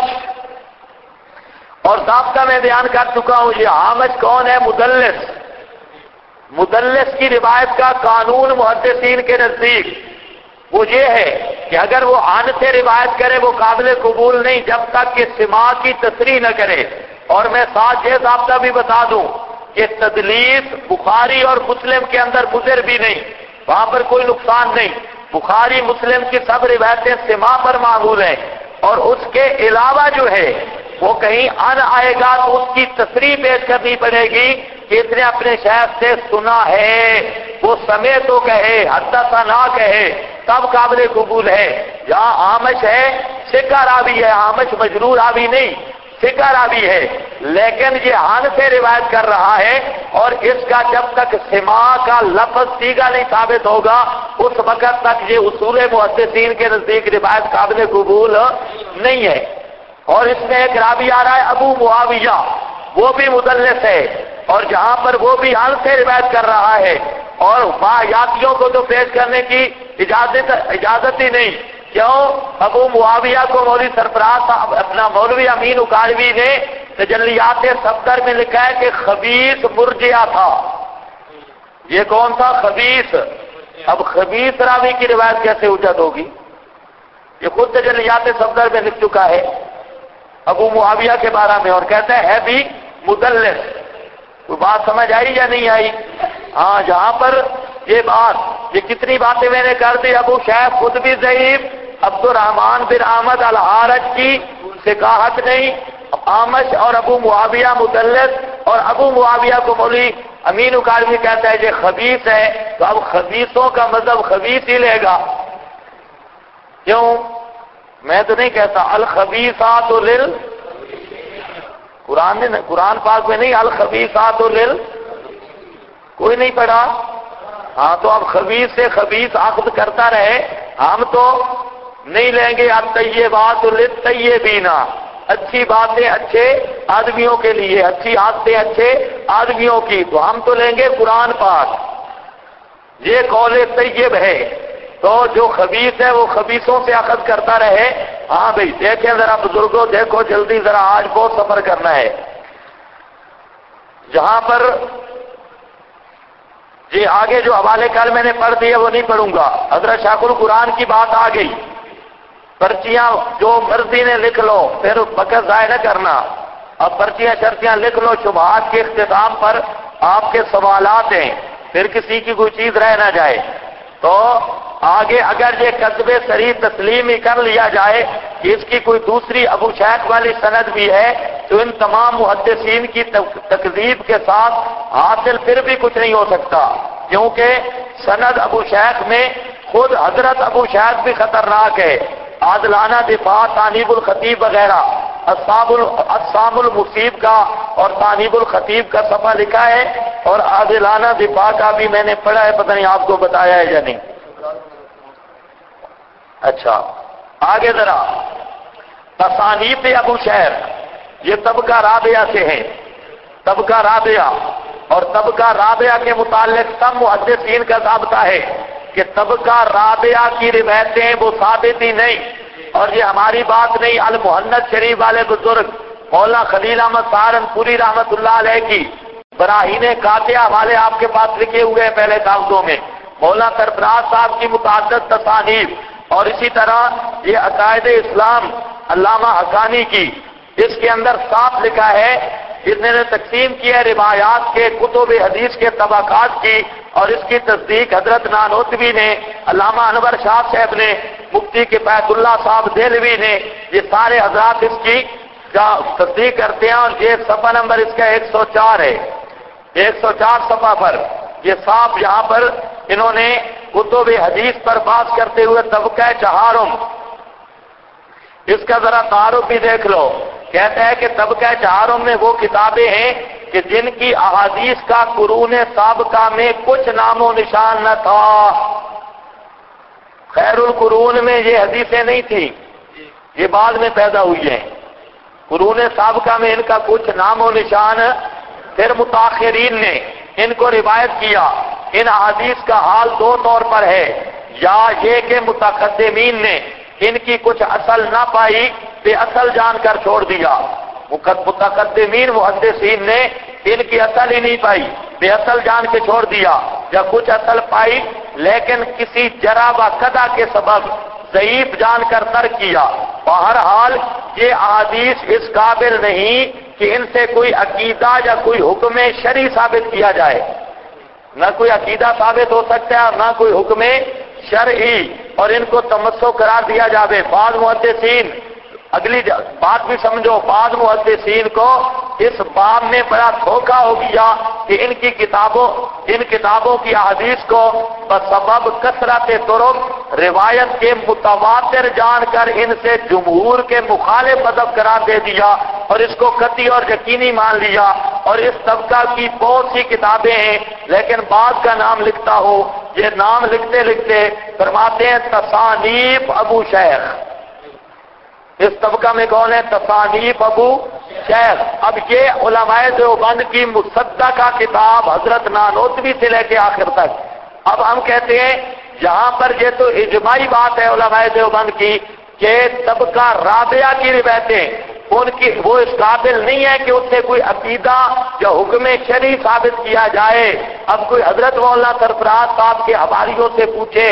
اور ضابطہ میں بیان کر چکا ہوں، یہ آمش کون ہے؟ مدلس۔ مدلس کی روایت کا قانون محدثین کے نزدیک وہ یہ ہے کہ اگر وہ عن سے روایت کرے وہ قابل قبول نہیں جب تک کہ سماع کی تصریح نہ کرے۔ اور میں ساتھ یہ ضابطہ بھی بتا دوں کہ تدلیس بخاری اور مسلم کے اندر مضر بھی نہیں، وہاں پر کوئی نقصان نہیں، بخاری مسلم کی سب روایتیں سماع پر معمول ہیں، اور اس کے علاوہ جو ہے وہ کہیں ان آئے گا تو اس کی تصریح پیش کرنی پڑے گی کہ اس نے اپنے شیخ سے سنا ہے، وہ سمے تو کہے، حدثنا نہ کہے، تب قابل قبول ہے۔ یہاں آمش ہے، ثقہ راوی ہے، آمش مجروح راوی نہیں، ثقہ راوی ہے، لیکن یہ عن سے روایت کر رہا ہے، اور اس کا جب تک سماع کا لفظ صیغہ نہیں ثابت ہوگا اس وقت تک یہ اصول محدثین کے نزدیک روایت قابل قبول نہیں ہے۔ اور اس میں ایک راوی آ رہا ہے ابو معاویہ، وہ بھی مدلس ہے، اور جہاں پر وہ بھی عن سے روایت کر رہا ہے، اور واہیاتیوں کو تو پیش کرنے کی اجازت ہی نہیں۔ کیوں؟ ابو معاویہ کو مولوی سرفراز صاحب اپنا مولوی امین اکاڑوی نے تجلیات صفدر میں لکھا ہے کہ خبیث مرجئہ تھا۔ یہ کون تھا؟ خبیث۔ اب خبیث راوی کی روایت کیسے حجت ہوگی؟ یہ خود تجلیات صفدر میں لکھ چکا ہے ابو معاویہ کے بارے میں، اور کہتا ہے بھی مدلس۔ کوئی بات سمجھ آئی یا نہیں آئی؟ ہاں، جہاں پر یہ بات، یہ کتنی باتیں میں نے کر دی، ابو شیخ خود بھی ضعیف، عبد الرحمن بن احمد الحارج کی ثقاحت نہیں، آمش اور ابو معاویہ مدلس، اور ابو معاویہ کو مولوی امین اکاڑوی کہتا ہے یہ خبیث ہے، تو اب خبیثوں کا مذہب خبیث ہی لے گا۔ کیوں؟ میں تو نہیں کہتا الخبیثات قرآن پاک میں نہیں الخبیثات کوئی نہیں پڑھا؟ ہاں، تو اب خبیث سے خبیث اخذ کرتا رہے، ہم تو نہیں لیں گے الطیبات للطیبین، اچھی باتیں اچھے آدمیوں کے لیے، اچھی عادتیں اچھے آدمیوں کی، تو ہم تو لیں گے قرآن پاک، یہ قول طیب ہے۔ تو جو خبیث ہے وہ خبیثوں سے اخذ کرتا رہے۔ ہاں بھئی دیکھیں ذرا بزرگوں، دیکھو جلدی ذرا، آج بہت سفر کرنا ہے۔ جہاں پر جی آگے جو حوالے کل میں نے پڑھ دیے وہ نہیں پڑھوں گا، حضرت شیخ القرآن کی بات آ گئی، پرچیاں جو مرضی نے لکھ لو، پھر وقت ضائع نہ کرنا، اب پرچیاں شرطیاں لکھ لو، شبہات کے اختتام پر آپ کے سوالات ہیں، پھر کسی کی کوئی چیز رہ نہ جائے۔ تو آگے اگر یہ قصب صریح تسلیم ہی کر لیا جائے کہ اس کی کوئی دوسری ابو شیخ والی سند بھی ہے، تو ان تمام محدثین کی تکذیب کے ساتھ حاصل پھر بھی کچھ نہیں ہو سکتا، کیونکہ سند ابو شیخ میں خود حضرت ابو شیخ بھی خطرناک ہے، عادلانہ دفاع، تانیب الخطیب وغیرہ، اصحاب المصیب کا اور تانیب الخطیب کا صفحہ لکھا ہے، اور عادلانہ دفاع کا بھی میں نے پڑھا ہے، پتہ نہیں آپ کو بتایا ہے یا نہیں۔ اچھا آگے ذرا، تصانیف ابو شیخ یہ طبقہ رابعہ سے ہیں، طبقہ رابعہ، اور طبقہ رابعہ کے متعلق سب محدثین کا ضابطہ ہے کہ طبقہ رابعہ کی روایتیں وہ ثابت ہی نہیں، اور یہ ہماری بات نہیں، المحنت شریف والے بزرگ مولانا خلیل احمد سہارنپوری رحمت اللہ علیہ کی براہین قاطعہ والے آپ کے پاس لکھے ہوئے ہیں پہلے کاغذوں میں، مولانا سرفراز صاحب کی متعدد تصانیف، اور اسی طرح یہ عقائد اسلام علامہ حقانی کی، اس کے اندر صاف لکھا ہے، جس نے تقسیم کیا روایات کے کتب حدیث کے طبقات کی، اور اس کی تصدیق حضرت نانوتوی نے، علامہ انور شاہ صاحب نے، مفتی کفایت اللہ صاحب دہلوی نے، یہ سارے حضرات اس کی تصدیق کرتے ہیں، اور یہ صفحہ نمبر اس کا 104 ہے، 104 صفحہ پر یہ صاف یہاں پر انہوں نے کتب حدیث پر بات کرتے ہوئے طبقہ چہارم، اس کا ذرا تعارف بھی دیکھ لو، کہتا ہے کہ طبقہ چہارم میں وہ کتابیں ہیں کہ جن کی احادیث کا قرون سابقہ میں کچھ نام و نشان نہ تھا۔ خیر القرون میں یہ حدیثیں نہیں تھیں، یہ بعد میں پیدا ہوئی ہیں، قرون سابقہ میں ان کا کچھ نام و نشان، پھر متاخرین نے ان کو روایت کیا۔ ان احادیث کا حال دو طور پر ہے، یا یہ کہ متقدمین نے ان کی کچھ اصل نہ پائی، بے اصل جان کر چھوڑ دیا، متقدمین محدثین نے ان کی اصل ہی نہیں پائی، بے اصل جان کے چھوڑ دیا، یا کچھ اصل پائی لیکن کسی جرح و قدح کے سبب ضعیف جان کر ترک کیا۔ بہرحال یہ احادیث اس قابل نہیں کہ ان سے کوئی عقیدہ یا کوئی حکم شرعی ثابت کیا جائے، نہ کوئی عقیدہ ثابت ہو سکتا ہے اور نہ کوئی حکم شرعی، اور ان کو تمسک قرار دیا جاوے۔ بعض محدثین، اگلی بات بھی سمجھو، بعض محدثین کو اس باب میں بڑا دھوکہ ہو گیا کہ ان کتابوں کی احادیث کو بسبب کثرت طرق روایت کے متواتر جان کر ان سے جمہور کے مخالف مذہب قرار دے دیا، اور اس کو قطعی اور یقینی مان لیا، اور اس طبقہ کی بہت سی کتابیں ہیں، لیکن بعض کا نام لکھتا ہو، یہ نام لکھتے لکھتے فرماتے ہیں تصانیف ابو شیخ۔ اس طبقہ میں کون ہے؟ تصانیف ابو شیخ۔ اب یہ علماء دیوبند کی مصدقہ کتاب حضرت نانوتوی سے لے کے آخر تک۔ اب ہم کہتے ہیں یہاں پر یہ تو اجماعی بات ہے علماء دیوبند کی کہ طبقہ رابعہ کی روایتیں ان کی وہ اس قابل نہیں ہے کہ اس سے کوئی عقیدہ یا حکم شرعی ثابت کیا جائے۔ اب کوئی حضرت مولانا سرفراز صاحب کے حواریوں سے پوچھے،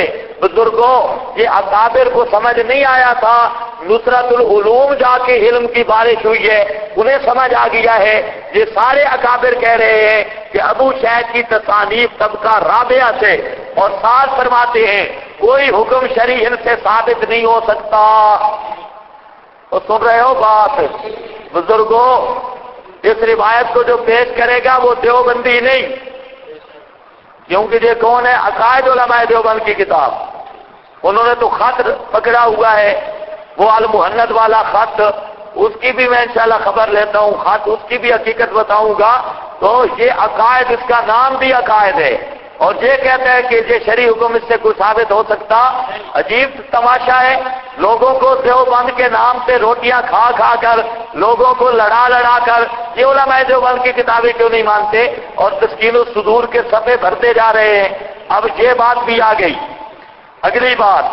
بزرگوں یہ اکابر کو سمجھ نہیں آیا تھا، نصرت العلوم جا کے علم کی بارش ہوئی ہے، انہیں سمجھ آ گیا ہے۔ یہ سارے اکابر کہہ رہے ہیں کہ ابو شیخ کی تصانیف طبقہ رابعہ سے، اور ساتھ فرماتے ہیں کوئی حکم شرعی ان سے ثابت نہیں ہو سکتا۔ تو سن رہے ہو بات؟ بزرگوں اس روایت کو جو پیش کرے گا وہ دیوبندی نہیں، کیونکہ یہ کون ہے؟ عقائد علماء دیوبند کی کتاب، انہوں نے تو خط پکڑا ہوا ہے، وہ المحند والا خط، اس کی بھی میں انشاءاللہ خبر لیتا ہوں، خط اس کی بھی حقیقت بتاؤں گا۔ تو یہ عقائد، اس کا نام بھی عقائد ہے، اور یہ کہتا ہے کہ یہ شرعی حکم اس سے کوئی ثابت ہو سکتا۔ عجیب تماشا ہے، لوگوں کو دیوبند کے نام سے روٹیاں کھا کھا کر، لوگوں کو لڑا لڑا کر یہ علماء دیوبند کی کتابیں کیوں نہیں مانتے، اور تسکین الصدور کے صفحے بھرتے جا رہے ہیں۔ اب یہ بات بھی آ گئی۔ اگلی بات،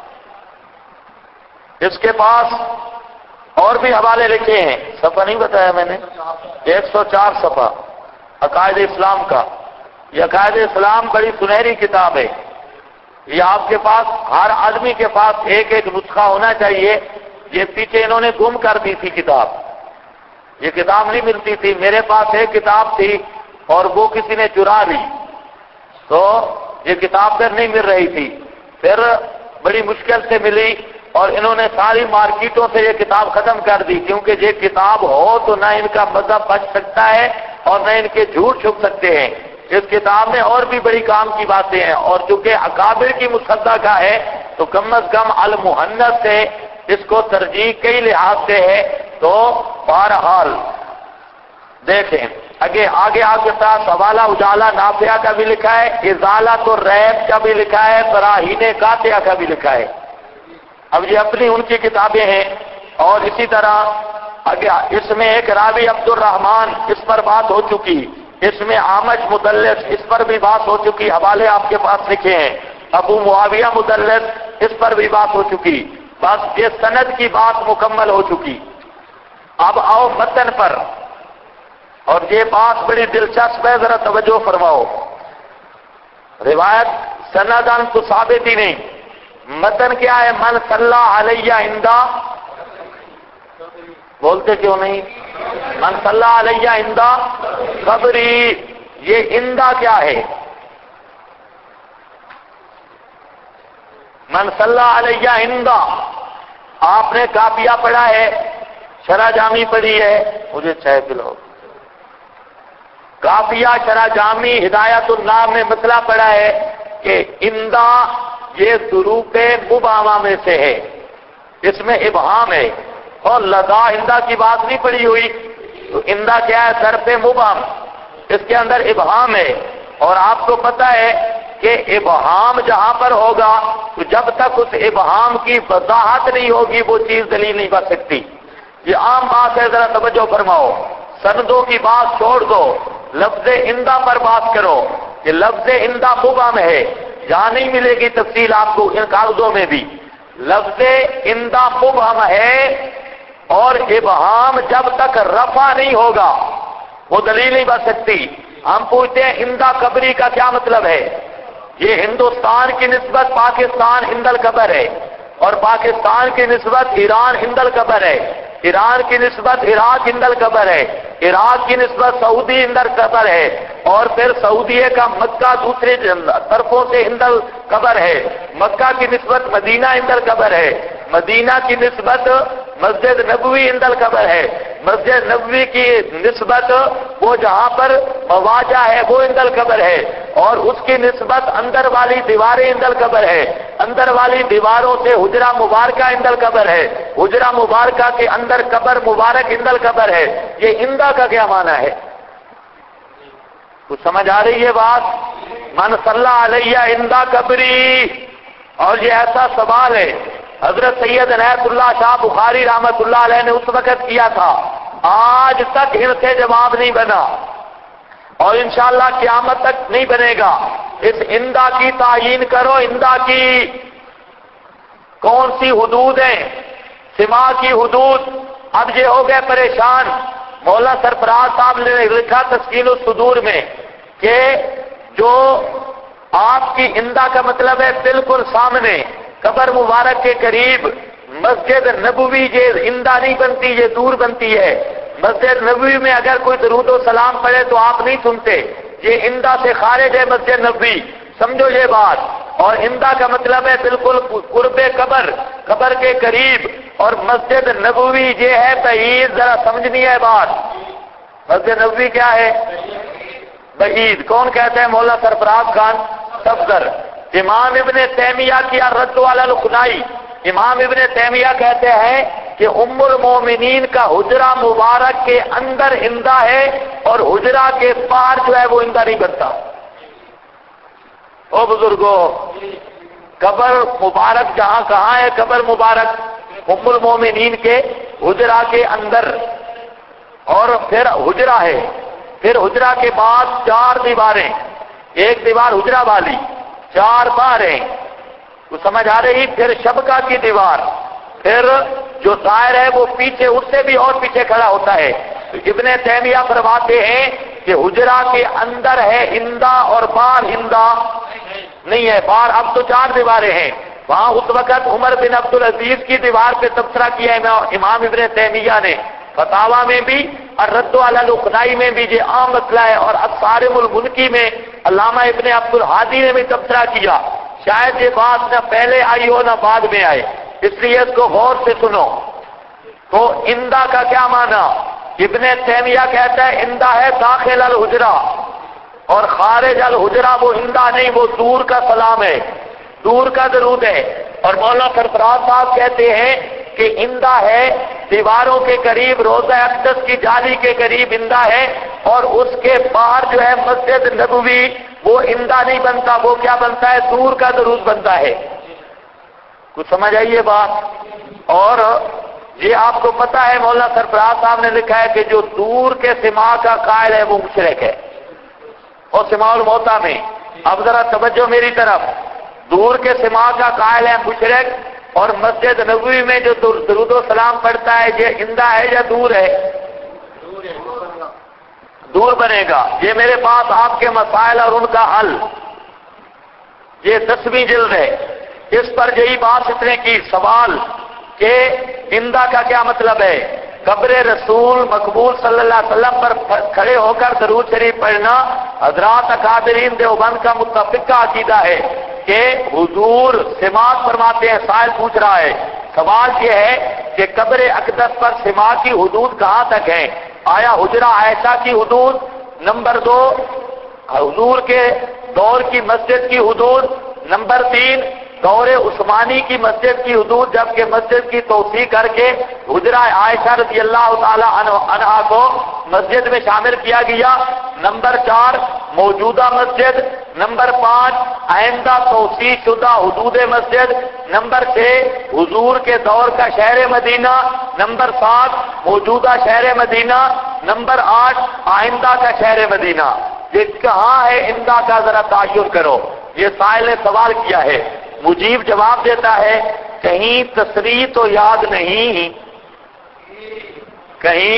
اس کے پاس اور بھی حوالے لکھے ہیں، صفحہ نہیں بتایا میں نے، 104 صفحہ عقائد اسلام کا۔ یہ عقائد اسلام بڑی سنہری کتاب ہے، یہ آپ کے پاس، ہر آدمی کے پاس ایک ایک نسخہ ہونا چاہیے۔ یہ پیچھے انہوں نے گم کر دی تھی کتاب، یہ کتاب نہیں ملتی تھی، میرے پاس ایک کتاب تھی اور وہ کسی نے چرا لی، تو یہ کتاب پھر نہیں مل رہی تھی، پھر بڑی مشکل سے ملی، اور انہوں نے ساری مارکیٹوں سے یہ کتاب ختم کر دی، کیونکہ یہ کتاب ہو تو نہ ان کا مذہب بچ سکتا ہے اور نہ ان کے جھوٹ چھپ سکتے ہیں۔ اس کتاب میں اور بھی بڑی کام کی باتیں ہیں، اور چونکہ اکابر کی مصدق کا ہے تو کم از کم المحنت سے اس کو ترجیح کئی لحاظ سے ہے۔ تو بہرحال دیکھیں آگے آپ کے ساتھ حوالہ اجالا نافعہ کا بھی لکھا ہے، ازالۃ الریب کا بھی لکھا ہے، براہین قاطعہ کا بھی لکھا ہے۔ اب یہ اپنی ان کی کتابیں ہیں، اور اسی طرح آگے اس میں ایک راوی عبد الرحمن، اس پر بات ہو چکی، اس میں آمش مدلس، اس پر بھی بات ہو چکی، حوالے آپ کے پاس لکھے ہیں، ابو معاویہ مدلس، اس پر بھی بات ہو چکی، بس یہ سند کی بات مکمل ہو چکی۔ اب آؤ متن پر، اور یہ بات بڑی دلچسپ ہے، ذرا توجہ فرماؤ۔ روایت سندن تو ثابت ہی نہیں، متن کیا ہے؟ من صلی علیہ عندہ، بولتے کیوں نہیں؟ من صلی علیہ عندہ قبری، یہ عندہ کیا ہے؟ من صلی علیہ عندہ، آپ نے کافیہ پڑھا ہے، شرح جامی پڑھی ہے، مجھے چائے پلاؤ، کافیہ شرح جامی ہدایت اللہ میں مسئلہ پڑھا ہے کہ عندہ یہ ظروف مبہمہ میں سے ہے، اس میں ابہام ہے، اور لگا عندہ کی بات نہیں پڑی ہوئی، تو عندہ کیا ہے؟ ظرف مبہم، اس کے اندر ابہام ہے، اور آپ کو پتہ ہے کہ ابہام جہاں پر ہوگا تو جب تک اس ابہام کی وضاحت نہیں ہوگی وہ چیز دلیل نہیں بن سکتی۔ یہ عام بات ہے، ذرا توجہ فرماؤ، سندوں کی بات چھوڑ دو، لفظ عندہ پر بات کرو کہ لفظ عندہ مبہم ہے، جہاں نہیں ملے گی تفصیل آپ کو ان کاغذوں میں بھی، لفظ عندہ مبہم ہے، اور ابہام جب تک رفع نہیں ہوگا وہ دلیل نہیں بن سکتی۔ ہم پوچھتے ہیں عندہ قبری کا کیا مطلب ہے؟ یہ ہندوستان کی نسبت پاکستان عند القبر ہے، اور پاکستان کی نسبت ایران عند القبر ہے، ایران کی نسبت عراق عند القبر ہے، عراق کی نسبت سعودی عند القبر ہے، اور پھر سعودیہ کا مکہ دوسری طرفوں سے عند القبر ہے، مکہ کی نسبت مدینہ عند القبر ہے، مدینہ کی نسبت مسجد نبوی عند القبر ہے، مسجد نبوی کی نسبت وہ جہاں پر مواجہ ہے وہ عند القبر ہے، اور اس کی نسبت اندر والی دیواریں عند القبر ہے، اندر والی دیواروں سے حجرہ مبارکہ عند القبر ہے، حجرہ مبارکہ کے اندر قبر مبارک عند القبر ہے۔ یہ عندہ کا کیا معنی ہے؟ کچھ سمجھ آ رہی ہے بات؟ من صلی علیہ عندہ قبری، اور یہ ایسا سوال ہے حضرت سید عنایت اللہ شاہ بخاری رحمت اللہ علیہ نے اس وقت کیا تھا، آج تک ان سے جواب نہیں بنا، اور انشاءاللہ قیامت تک نہیں بنے گا۔ اس عندہ کی تعیین کرو، عندہ کی کون سی حدود ہیں؟ سما کی حدود۔ اب یہ ہو گئے پریشان، مولا سرفراز صاحب نے لکھا تسکین الصدور میں کہ جو آپ کی عندہ کا مطلب ہے بالکل سامنے، قبر مبارک کے قریب۔ مسجد نبوی یہ عندہ نہیں بنتی، یہ دور بنتی ہے۔ مسجد نبوی میں اگر کوئی درود و سلام پڑھے تو آپ نہیں سنتے، یہ عندہ سے خارج ہے مسجد نبوی، سمجھو یہ بات۔ اور عندہ کا مطلب ہے بالکل قرب قبر، قبر کے قریب۔ اور مسجد نبوی یہ ہے بعید، ذرا سمجھنی ہے بات۔ مسجد نبوی کیا ہے؟ بعید۔ کون کہتے ہیں؟ مولا سرفراز خان صفدر۔ امام ابن تیمیہ کیا رد علی الخنائی، امام ابن تیمیہ کہتے ہیں کہ ام المومنین کا حجرہ مبارک کے اندر عندہ ہے، اور حجرہ کے باہر جو ہے وہ عندہ نہیں بنتا۔ او بزرگوں، قبر مبارک جہاں کہاں ہے؟ قبر مبارک ام المومنین کے حجرہ کے اندر، اور پھر حجرہ ہے، پھر حجرہ کے بعد 4 دیواریں، ایک دیوار حجرہ والی، 4 باہریں، وہ سمجھ آ رہی؟ پھر شبکہ کی دیوار، پھر جو دائر ہے وہ پیچھے، اس سے بھی اور پیچھے کھڑا ہوتا ہے۔ ابن تیمیہ فرماتے ہیں کہ حجرہ کے اندر ہے عندہ اور باہر عندہ نہیں ہے۔ باہر اب تو 4 دیواریں ہیں، وہاں اس وقت عمر بن عبدالعزیز کی دیوار پہ تبصرہ کیا ہے امام ابن تیمیہ نے، فتاوی میں بھی اور رد علی الخنائی میں بھی یہ عام مسئلہ ہے، اور الصارم المنکی میں علامہ ابن عبدالہادی نے بھی تبصرہ کیا۔ شاید یہ بات نہ پہلے آئی ہو نہ بعد میں آئے، اس لیے اس کو غور سے سنو۔ تو عندہ کا کیا معنی؟ ابن تیمیہ کہتا ہے عندہ ہے داخل الحجرہ، اور خارج الحجرہ وہ عندہ نہیں، وہ دور کا سلام ہے، دور کا درود ہے۔ اور مولانا سرفراز صاحب کہتے ہیں کہ عندہ ہے دیواروں کے قریب، روضہ اقدس کی جالی کے قریب عندہ ہے، اور اس کے باہر جو ہے مسجد نبوی، وہ عندہ نہیں بنتا، وہ کیا بنتا ہے؟ دور کا درود بنتا ہے۔ کچھ سمجھ آئیے بات؟ اور یہ آپ کو پتا ہے مولانا سرفراز صاحب نے لکھا ہے کہ جو دور کے سماع کا قائل ہے وہ مشرک ہے، اور سماع الموتیٰ میں، اب ذرا توجہ میری طرف، دور کے سماع کا قائل ہے مشرک، اور مسجد نبوی میں جو درود و سلام پڑھتا ہے یہ عندہ ہے یا دور ہے؟ دور بنے گا۔ یہ میرے پاس آپ کے مسائل اور ان کا حل، یہ 10ویں جلد ہے، اس پر یہی بات اس نے کی، سوال کہ عندہ کا کیا مطلب ہے؟ قبر رسول مقبول صلی اللہ علیہ وسلم پر کھڑے ہو کر درود شریف پڑھنا حضرات اکابرین دیوبند کا متفقہ عقیدہ ہے کہ حضور سماعت فرماتے ہیں۔ سائل پوچھ رہا ہے، سوال یہ ہے کہ قبر اقدس پر سماع کی حدود کہاں تک ہیں؟ آیا حجرہ عائشہ کی حدود؟ نمبر 2 حضور کے دور کی مسجد کی حدود؟ نمبر 3 دور عثمانی کی مسجد کی حدود، جبکہ مسجد کی توسیع کر کے حجرہ عائشہ رضی اللہ تعالی عنہا کو مسجد میں شامل کیا گیا۔ نمبر 4 موجودہ مسجد۔ نمبر 5 آئندہ توسیع شدہ حدود مسجد۔ نمبر 6 حضور کے دور کا شہر مدینہ۔ نمبر 7 موجودہ شہر مدینہ۔ نمبر 8 آئندہ کا شہر مدینہ۔ یہ کہاں ہے عندہ کا؟ ذرا تعین کرو۔ یہ سائل نے سوال کیا ہے، مجیب جواب دیتا ہے کہیں تصریح تو یاد نہیں، کہیں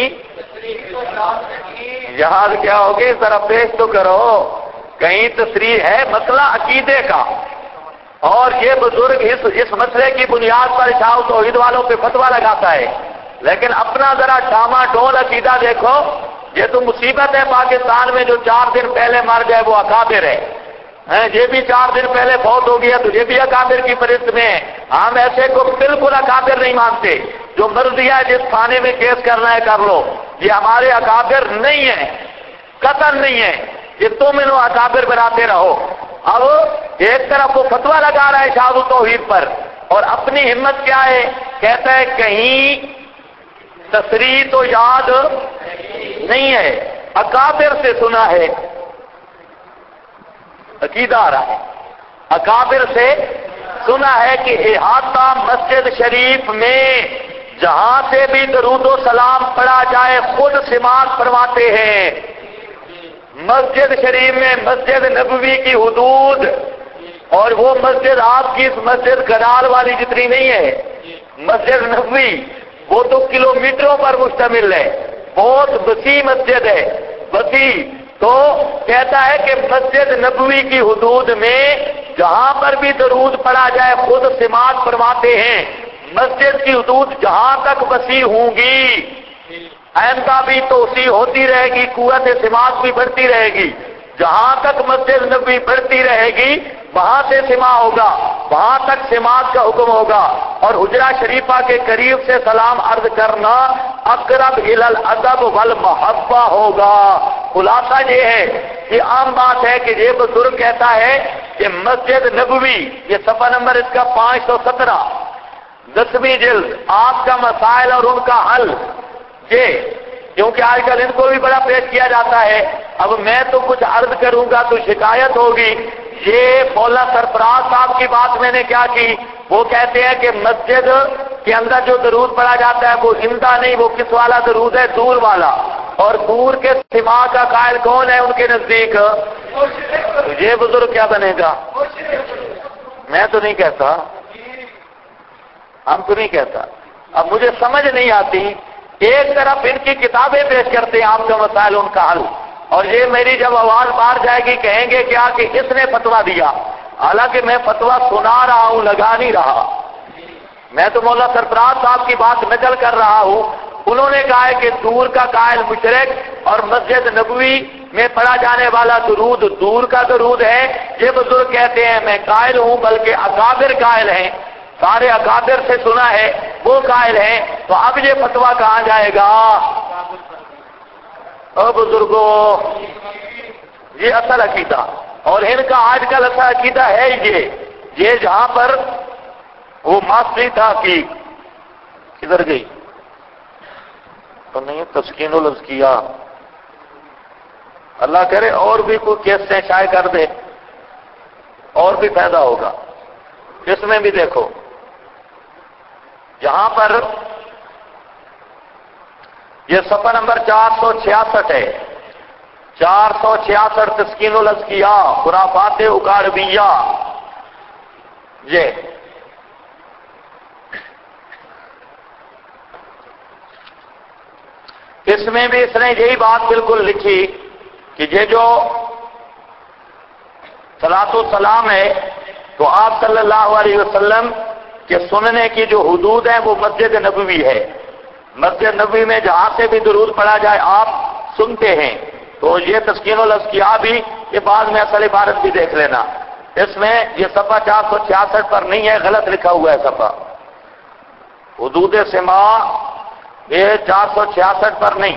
یاد کیا ہوگی؟ ذرا پیش تو کرو، کہیں تصریح ہے مسئلہ عقیدے کا، اور یہ بزرگ اس مسئلے کی بنیاد پر شاہ توحید والوں پہ فتویٰ لگاتا ہے، لیکن اپنا ذرا ڈاما ڈول عقیدہ دیکھو۔ یہ تو مصیبت ہے پاکستان میں، جو 4 دن پہلے مر گئے وہ اکابر ہے، یہ بھی 4 دن پہلے فوت ہو گیا تو یہ بھی اکابر کی فہرست میں ہے۔ ہم ایسے کو بالکل اکابر نہیں مانتے، جو مرضی ہے جس تھانے میں کیس کرنا ہے کر لو، یہ ہمارے اکابر نہیں ہے، قطعاً نہیں ہے، یہ تم انہوں اکابر بناتے رہو۔ اب ایک طرف وہ فتویٰ لگا رہا ہے شاذ توحید پر، اور اپنی ہمت کیا ہے؟ کہتا ہے کہیں تصریح تو یاد نہیں ہے، اکابر سے سنا ہے، عقیدہ آ رہا ہے، اکابر سے سنا ہے کہ احاطہ مسجد شریف میں جہاں سے بھی درود و سلام پڑھا جائے خود سماعت فرماتے ہیں۔ مسجد شریف میں مسجد نبوی کی حدود، اور وہ مسجد آپ کی اس مسجد کنال والی جتنی نہیں ہے، مسجد نبوی وہ تو کلومیٹروں پر مشتمل ہے، بہت وسیع مسجد ہے، وسیع، تو کہتا ہے کہ مسجد نبوی کی حدود میں جہاں پر بھی درود پڑھا جائے، خود سماعت فرماتے ہیں مسجد کی حدود جہاں تک وسیع ہوں گی آئندہ بھی توسیع ہوتی رہے گی، قوت سماعت بھی بڑھتی رہے گی، جہاں تک مسجد نبوی بڑھتی رہے گی وہاں سے سماع ہوگا، وہاں تک سماعت کا حکم ہوگا، اور حجرہ شریفہ کے قریب سے سلام عرض کرنا اقرب الی الادب والمحبہ ہوگا۔ خلاصہ یہ ہے کہ عام بات ہے کہ یہ بزرگ کہتا ہے کہ مسجد نبوی، یہ صفحہ نمبر اس کا 517، 10ویں جلد، آپ کا مسائل اور ان کا حل، یہ کیونکہ آج کل ان کو بھی بڑا پیش کیا جاتا ہے، اب میں تو کچھ عرض کروں گا تو شکایت ہوگی۔ یہ مولانا سرفراز صاحب کی بات میں نے کیا کی، وہ کہتے ہیں کہ مسجد کے اندر جو درود پڑھا جاتا ہے وہ عمدہ نہیں، وہ کس والا درود ہے؟ دور والا، اور دور کے سماع کا قائل کون ہے ان کے نزدیک؟ تو یہ بزرگ کیا بنے گا؟ میں تو نہیں کہتا، ہم تو نہیں کہتا۔ اب مجھے سمجھ نہیں آتی، ایک طرف ان کی کتابیں پیش کرتے ہیں آپ کا مسائل ان کا حل، اور یہ میری جب آواز باہر جائے گی کہیں گے کیا کہ اس نے فتویٰ دیا، حالانکہ میں فتویٰ سنا رہا ہوں، لگا نہیں رہا۔ میں تو مولانا سرفراز صاحب کی بات نقل کر رہا ہوں، انہوں نے کہا ہے کہ دور کا قائل مشرک، اور مسجد نبوی میں پڑھا جانے والا درود دور کا درود ہے۔ یہ بزرگ کہتے ہیں میں قائل ہوں، بلکہ اکابر قائل ہیں، سارے اکابر سے سنا ہے وہ قائل ہیں، تو اب یہ فتویٰ کہاں جائے گا؟ او بزرگوں، یہ اصل عقیدہ، اور ان کا آج کل اصل عقیدہ ہے یہ جہاں پر وہ ماسٹری تحقیق کدھر گئی تو نہیں، تسکین الازکیہ، اللہ کرے اور بھی کوئی کیسیں شائع کر دے اور بھی پیدا ہوگا۔ اس میں بھی دیکھو جہاں پر یہ صفحہ نمبر 466 ہے، 466 تسکین الازکیہ خرافات اکاڑویہ، یہ اس میں بھی اس نے یہی بات بالکل لکھی کہ یہ جو صلاۃ و سلام ہے تو آپ صلی اللہ علیہ وسلم کے سننے کی جو حدود ہیں وہ مسجد نبوی ہے، مسجد نبوی میں جہاں سے بھی درود پڑھا جائے آپ سنتے ہیں۔ تو یہ تسکین الازکیہ بھی، یہ بعد میں اصل عبارت بھی دیکھ لینا، اس میں یہ صفحہ 466 پر نہیں ہے، غلط لکھا ہوا ہے صفحہ، حدود سماع یہ 466 پر نہیں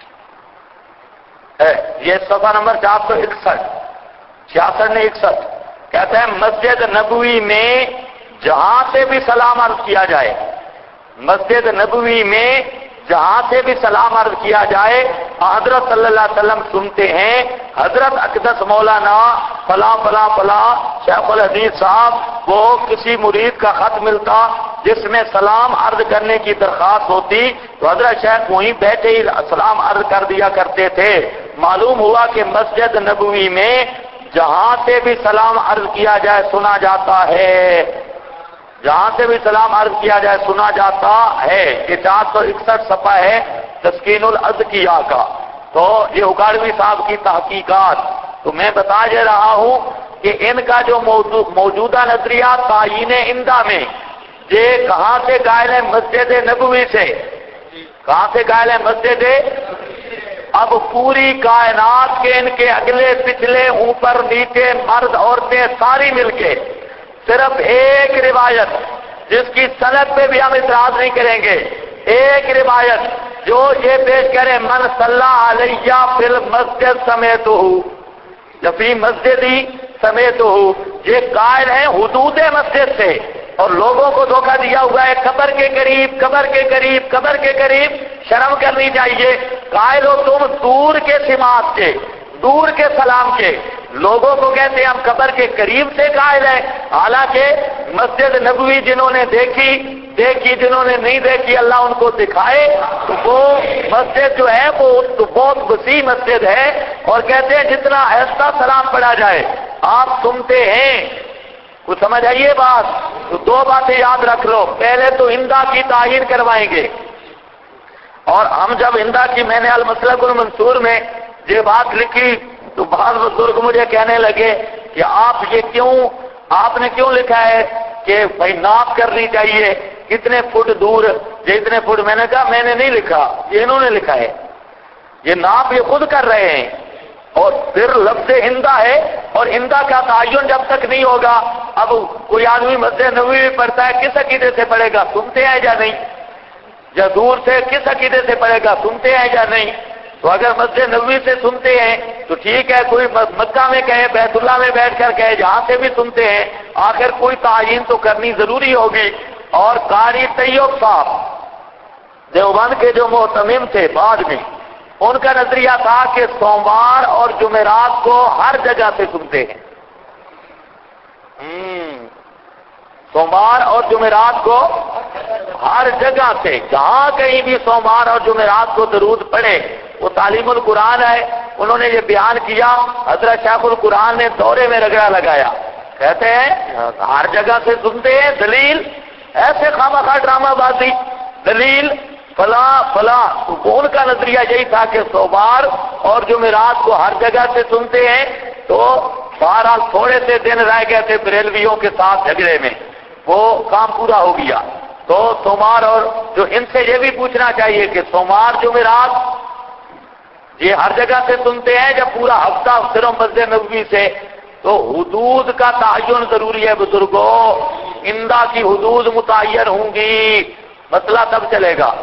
ہے، یہ صفحہ نمبر 461، 66 نے 61 کہتا ہے مسجد نبوی میں جہاں سے بھی سلام عرض کیا جائے، مسجد نبوی میں جہاں سے بھی سلام عرض کیا جائے حضرت صلی اللہ علیہ وسلم سنتے ہیں، حضرت اقدس مولانا فلاں فلاں فلاں شیخ الحدیث صاحب، وہ کسی مرید کا خط ملتا جس میں سلام عرض کرنے کی درخواست ہوتی تو حضرت شیخ وہیں بیٹھے ہی سلام عرض کر دیا کرتے تھے۔ معلوم ہوا کہ مسجد نبوی میں جہاں سے بھی سلام عرض کیا جائے سنا جاتا ہے، جہاں سے بھی سلام عرض کیا جائے سنا جاتا ہے۔ یہ 461 صفحہ ہے تسکین الازکیہ کا، تو یہ اکاڑوی صاحب کی تحقیقات۔ تو میں بتا دے رہا ہوں کہ ان کا جو موجودہ نظریہ تعیین عمدہ میں یہ کہاں سے قائل ہے؟ مسجد نبوی سے۔ کہاں سے قائل ہے؟ مسجد۔ اب پوری کائنات کے ان کے اگلے پچھلے اوپر نیچے مرد عورتیں ساری مل کے صرف ایک روایت جس کی سند پہ بھی ہم اعتراض نہیں کریں گے، ایک روایت جو یہ پیش کرے من صلی علیہ فی المسجد سمیتہ، فی مسجدی سمیتہ، یہ قائل ہیں حدود مسجد سے، اور لوگوں کو دھوکہ دیا ہوا ہے قبر کے قریب، قبر کے قریب، قبر کے قریب۔ شرم کرنی چاہیے، قائل ہو تم دور کے سماعت کے، دور کے سلام کے، لوگوں کو کہتے ہیں ہم قبر کے قریب سے قائل ہیں، حالانکہ مسجد نبوی جنہوں نے دیکھی جنہوں نے نہیں دیکھی اللہ ان کو دکھائے، تو وہ مسجد جو ہے وہ تو بہت وسیع مسجد ہے، اور کہتے ہیں جتنا ایسا سلام پڑھا جائے آپ سنتے ہیں۔ کچھ سمجھ آئیے بات؟ تو دو باتیں یاد رکھ لو، پہلے تو ہندا کی تعین کروائیں گے، اور ہم جب ہندا کی میں نے المسلک المنصور میں یہ بات لکھی تو بعض بزرگ مجھے کہنے لگے کہ آپ نے کیوں لکھا ہے کہ بھائی ناپ کرنی چاہیے کتنے فٹ دور، یہ اتنے فٹ. میں نے کہا میں نے نہیں لکھا، یہ انہوں نے لکھا ہے. یہ ناپ یہ خود کر رہے ہیں. اور پھر لفظ ہندا ہے، اور ہندا کا تعین جب تک نہیں ہوگا. اب کوئی آدمی مسجد نبوی میں پڑھتا ہے، کس عقیدے سے پڑھے گا؟ سنتے ہیں یا نہیں؟ یا دور سے کس عقیدے سے پڑھے گا؟ سنتے ہیں یا نہیں؟ تو اگر مسجد نبوی سے سنتے ہیں تو ٹھیک ہے، کوئی مکہ میں کہے، بیت اللہ میں بیٹھ کر کہے، جہاں سے بھی سنتے ہیں، آخر کوئی تعین تو کرنی ضروری ہوگی. اور قاری طیب صاحب دیوبند کے جو محتمم تھے بعد میں، ان کا نظریہ تھا کہ سوموار اور جمعرات کو ہر جگہ سے سنتے ہیں. سوموار اور جمعرات کو ہر جگہ سے، جہاں کہیں بھی سوموار اور جمعرات کو درود پڑھے. وہ تعلیم القرآن ہے، انہوں نے یہ بیان کیا. حضرت شیخ القرآن نے دورے میں رگڑا لگایا، کہتے ہیں ہر جگہ سے سنتے ہیں. دلیل ایسے خامخواہ ڈرامہ بازی، دلیل فلاں فلاں. ان کا نظریہ یہی تھا کہ سوموار اور جمعرات کو ہر جگہ سے سنتے ہیں. تو بہرحال تھوڑے سے دن رہ گئے تھے بریلویوں کے ساتھ جھگڑے میں، وہ کام پورا ہو گیا. تو سوموار اور جو ان سے یہ بھی پوچھنا چاہیے کہ سوموار جمعرات یہ ہر جگہ سے سنتے ہیں جب پورا ہفتہ صرف مسجد نبوی سے؟ تو حدود کا تعین ضروری ہے بزرگوں. اندا کی حدود متعین ہوں گی، مسئلہ تب چلے گا.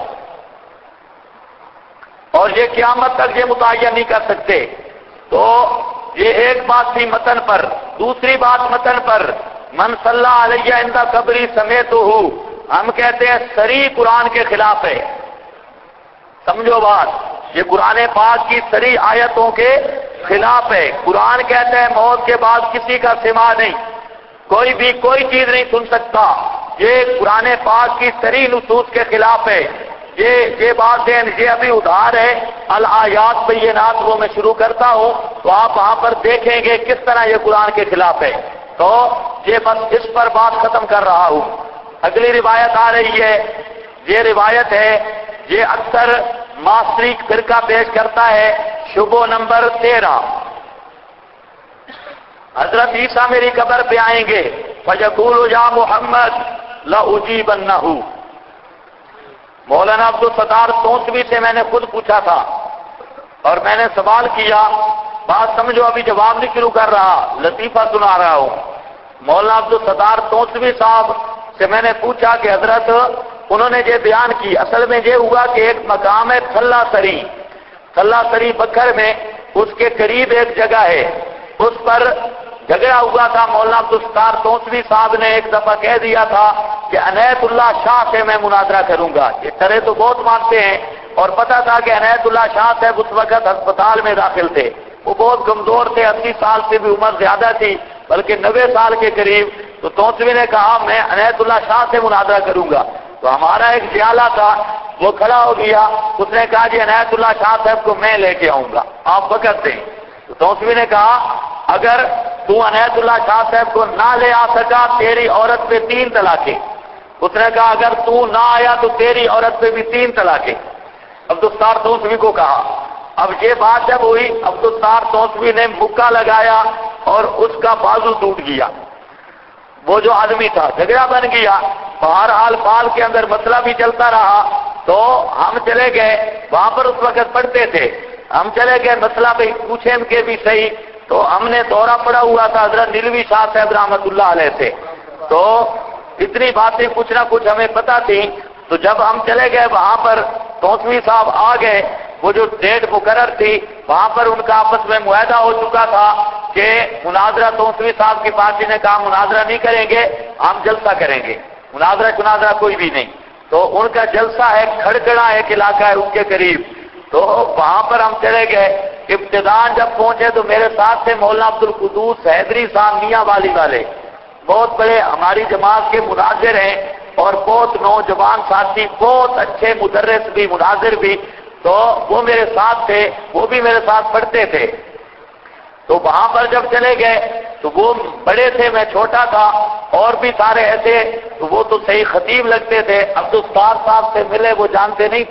اور یہ قیامت تک یہ متعین نہیں کر سکتے. تو یہ ایک بات تھی متن پر. دوسری بات متن پر، من صلی علیہ عند قبری سمیتہ، ہم کہتے ہیں صریح قرآن کے خلاف ہے. سمجھو بات، یہ قرآن پاک کی صریح آیتوں کے خلاف ہے. قرآن کہتا ہے موت کے بعد کسی کا سما نہیں، کوئی بھی کوئی چیز نہیں سن سکتا. یہ قرآن پاک کی صریح نصوص کے خلاف ہے. یہ بات ہے، یہ ابھی ادھار ہے الآیات بینات، وہ میں شروع کرتا ہوں تو آپ وہاں پر دیکھیں گے کس طرح یہ قرآن کے خلاف ہے. تو یہ بس اس پر بات ختم کر رہا ہوں. اگلی روایت آ رہی ہے. یہ روایت ہے، یہ اکثر معاصری فرقہ پیش کرتا ہے، شبہ نمبر 13. حضرت عیسیٰ میری قبر پہ آئیں گے، فَيَقُولُ يَا مُحَمَّدْ لَأُجِيبَنَّهُ. مولانا عبدالستار تونسوی سے میں نے خود پوچھا تھا اور میں نے سوال کیا، بات سمجھو، ابھی جواب نہیں شروع کر رہا، لطیفہ سنا رہا ہوں. مولانا عبدالستار تونسوی صاحب سے میں نے پوچھا کہ حضرت انہوں نے یہ بیان کی. اصل میں یہ ہوا کہ ایک مقام ہے تھلا سری بکر میں، اس کے قریب ایک جگہ ہے، اس پر جھگڑا ہوا تھا. مولانا عبدالستار تونسوی صاحب نے ایک دفعہ کہہ دیا تھا کہ عنایت اللہ شاہ سے میں مناظرہ کروں گا. یہ طرح تو بہت مانتے ہیں، اور پتا تھا کہ عنایت اللہ شاہ صاحب اس وقت ہسپتال میں داخل تھے. وہ بہت کمزور تھے، 80 سال سے بھی عمر زیادہ تھی، بلکہ 90 سال کے قریب. تو تونسوی نے کہا میں عنایت اللہ شاہ سے مناظرہ کروں گا. تو ہمارا ایک خیالہ تھا، وہ کھڑا ہو گیا، اس نے کہا جی عنایت اللہ شاہ صاحب کو میں لے کے آؤں گا، آپ وقت دیں. تو تونسوی نے کہا اگر تو عنایت اللہ شاہ صاحب کو نہ لے آ سکا تیری عورت پہ 3 طلاقیں. اس نے کہا اگر تو نہ آیا تو تیری عورت پہ بھی 3 طلاقیں. عبدالستار تونسوی کو کہا. اب یہ بات جب ہوئی، عبدالستار تونسوی نے مکہ لگایا اور اس کا بازو ٹوٹ گیا. وہ جو آدمی تھا، جھگڑا بن گیا. بہرحال بال کے اندر مسئلہ بھی چلتا رہا. تو ہم چلے گئے، وہاں پر اس وقت پڑھتے تھے، ہم چلے گئے مسئلہ پہ پوچھیں کے بھی صحیح. تو ہم نے دورہ پڑا ہوا تھا حضرت نیلوی شاہ صاحب رحمۃ اللہ علیہ سے، تو اتنی باتیں کچھ نہ کچھ ہمیں پتہ تھی. تو جب ہم چلے گئے وہاں پر تونسوی صاحب آ گئے، وہ جو ڈیٹ مقرر تھی وہاں پر ان کا آپس میں معاہدہ ہو چکا تھا کہ مناظرہ، تونسوی صاحب کی پارٹی نے کہا مناظرہ نہیں کریں گے، ہم جلسہ کریں گے، مناظرہ کوئی بھی نہیں. تو ان کا جلسہ ہے کھڑکڑا ایک علاقہ ہے اس کے قریب. تو وہاں پر ہم چلے گئے. ابتدان جب پہنچے تو میرے ساتھ تھے مولانا عبدالقدوس حیدری صاحب میاں والی والے، بہت بڑے ہماری جماعت کے مناظر ہیں اور بہت نوجوان ساتھی، بہت اچھے مدرس بھی مناظر بھی. تو وہ میرے ساتھ تھے، وہ بھی میرے ساتھ پڑھتے تھے. تو وہاں پر جب چلے گئے تو وہ بڑے تھے، میں چھوٹا تھا، اور بھی سارے ایسے. تو وہ تو صحیح خطیب لگتے تھے. عبدالستار صاحب سے ملے، وہ جانتے نہیں تھے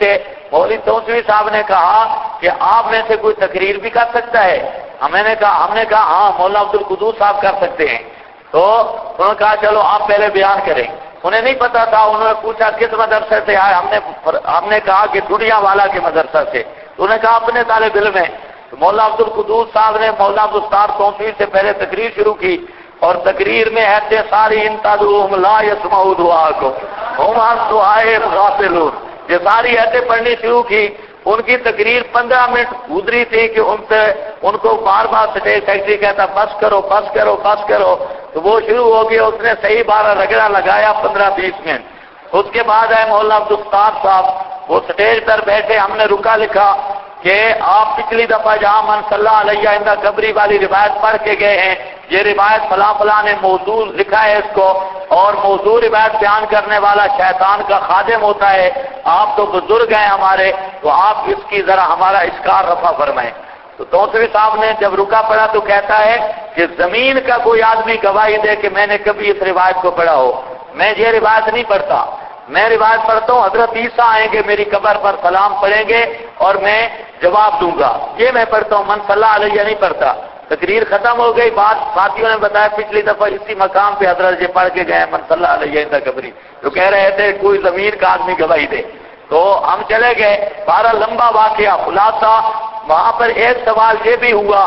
مولوی توسوی صاحب نے کہا کہ آپ میں سے کوئی تقریر بھی کر سکتا ہے؟ ہم نے کہا ہاں مولانا عبد القدوس صاحب کر سکتے ہیں۔ تو انہوں نے کہا چلو آپ پہلے بیان کریں۔ انہیں نہیں پتا تھا، انہوں نے پوچھا کس مدرسے سے آئے، ہم نے کہا کہ دنیا والا کے مدرسہ سے۔ تو انہوں نے کہا اپنے طالب علم ہیں۔ تو مولانا عبد القدوس صاحب نے مولانا عبدالستار توسوی سے پہلے تقریر شروع کی، اور تقریر میں ایسے ساری انتظروہم لا یسمعوا دعاءکم ہم عن دعائہم غافلون، یہ ساری ایسے پڑھنی شروع کی۔ ان کی تقریر 15 منٹ گزری تھی کہ ان کو بار بار سٹیج سیکرٹری کہتا بس کرو بس کرو بس کرو، تو وہ شروع ہو گیا، اس نے صحیح 12 رگڑا لگایا 15-20 منٹ۔ اس کے بعد آئے مولانا عبدالستار صاحب، وہ سٹیج پر بیٹھے، ہم نے رکا لکھا کہ آپ پچھلی دفعہ جہاں من صلی اللہ علیہ عندہ قبری والی روایت پڑھ کے گئے ہیں، یہ روایت فلاں فلاں نے موضوع لکھا ہے اس کو، اور موضوع روایت بیان کرنے والا شیطان کا خادم ہوتا ہے، آپ تو بزرگ ہیں ہمارے، تو آپ اس کی ذرا ہمارا اشکال رفع فرمائیں۔ تو توسوی صاحب نے جب رکا پڑا تو کہتا ہے کہ زمین کا کوئی آدمی گواہی دے کہ میں نے کبھی اس روایت کو پڑھا ہو، میں یہ روایت نہیں پڑھتا، میں روایت پڑھتا ہوں حضرت عیسیٰ آئیں گے میری قبر پر سلام پڑھیں گے اور میں جواب دوں گا، یہ میں پڑھتا ہوں، من صلی اللہ علیہ نہیں پڑھتا۔ تقریر ختم ہو گئی، بات ساتھیوں نے بتایا پچھلی دفعہ اسی مقام پہ حضرت جی پڑھ کے گئے من صلی اللہ علیہ عندہ قبری، تو کہہ رہے تھے کوئی زمین کا آدمی گواہی دے۔ تو ہم چلے گئے، بارہ لمبا واقعہ خلاصہ۔ وہاں پر ایک سوال یہ بھی ہوا،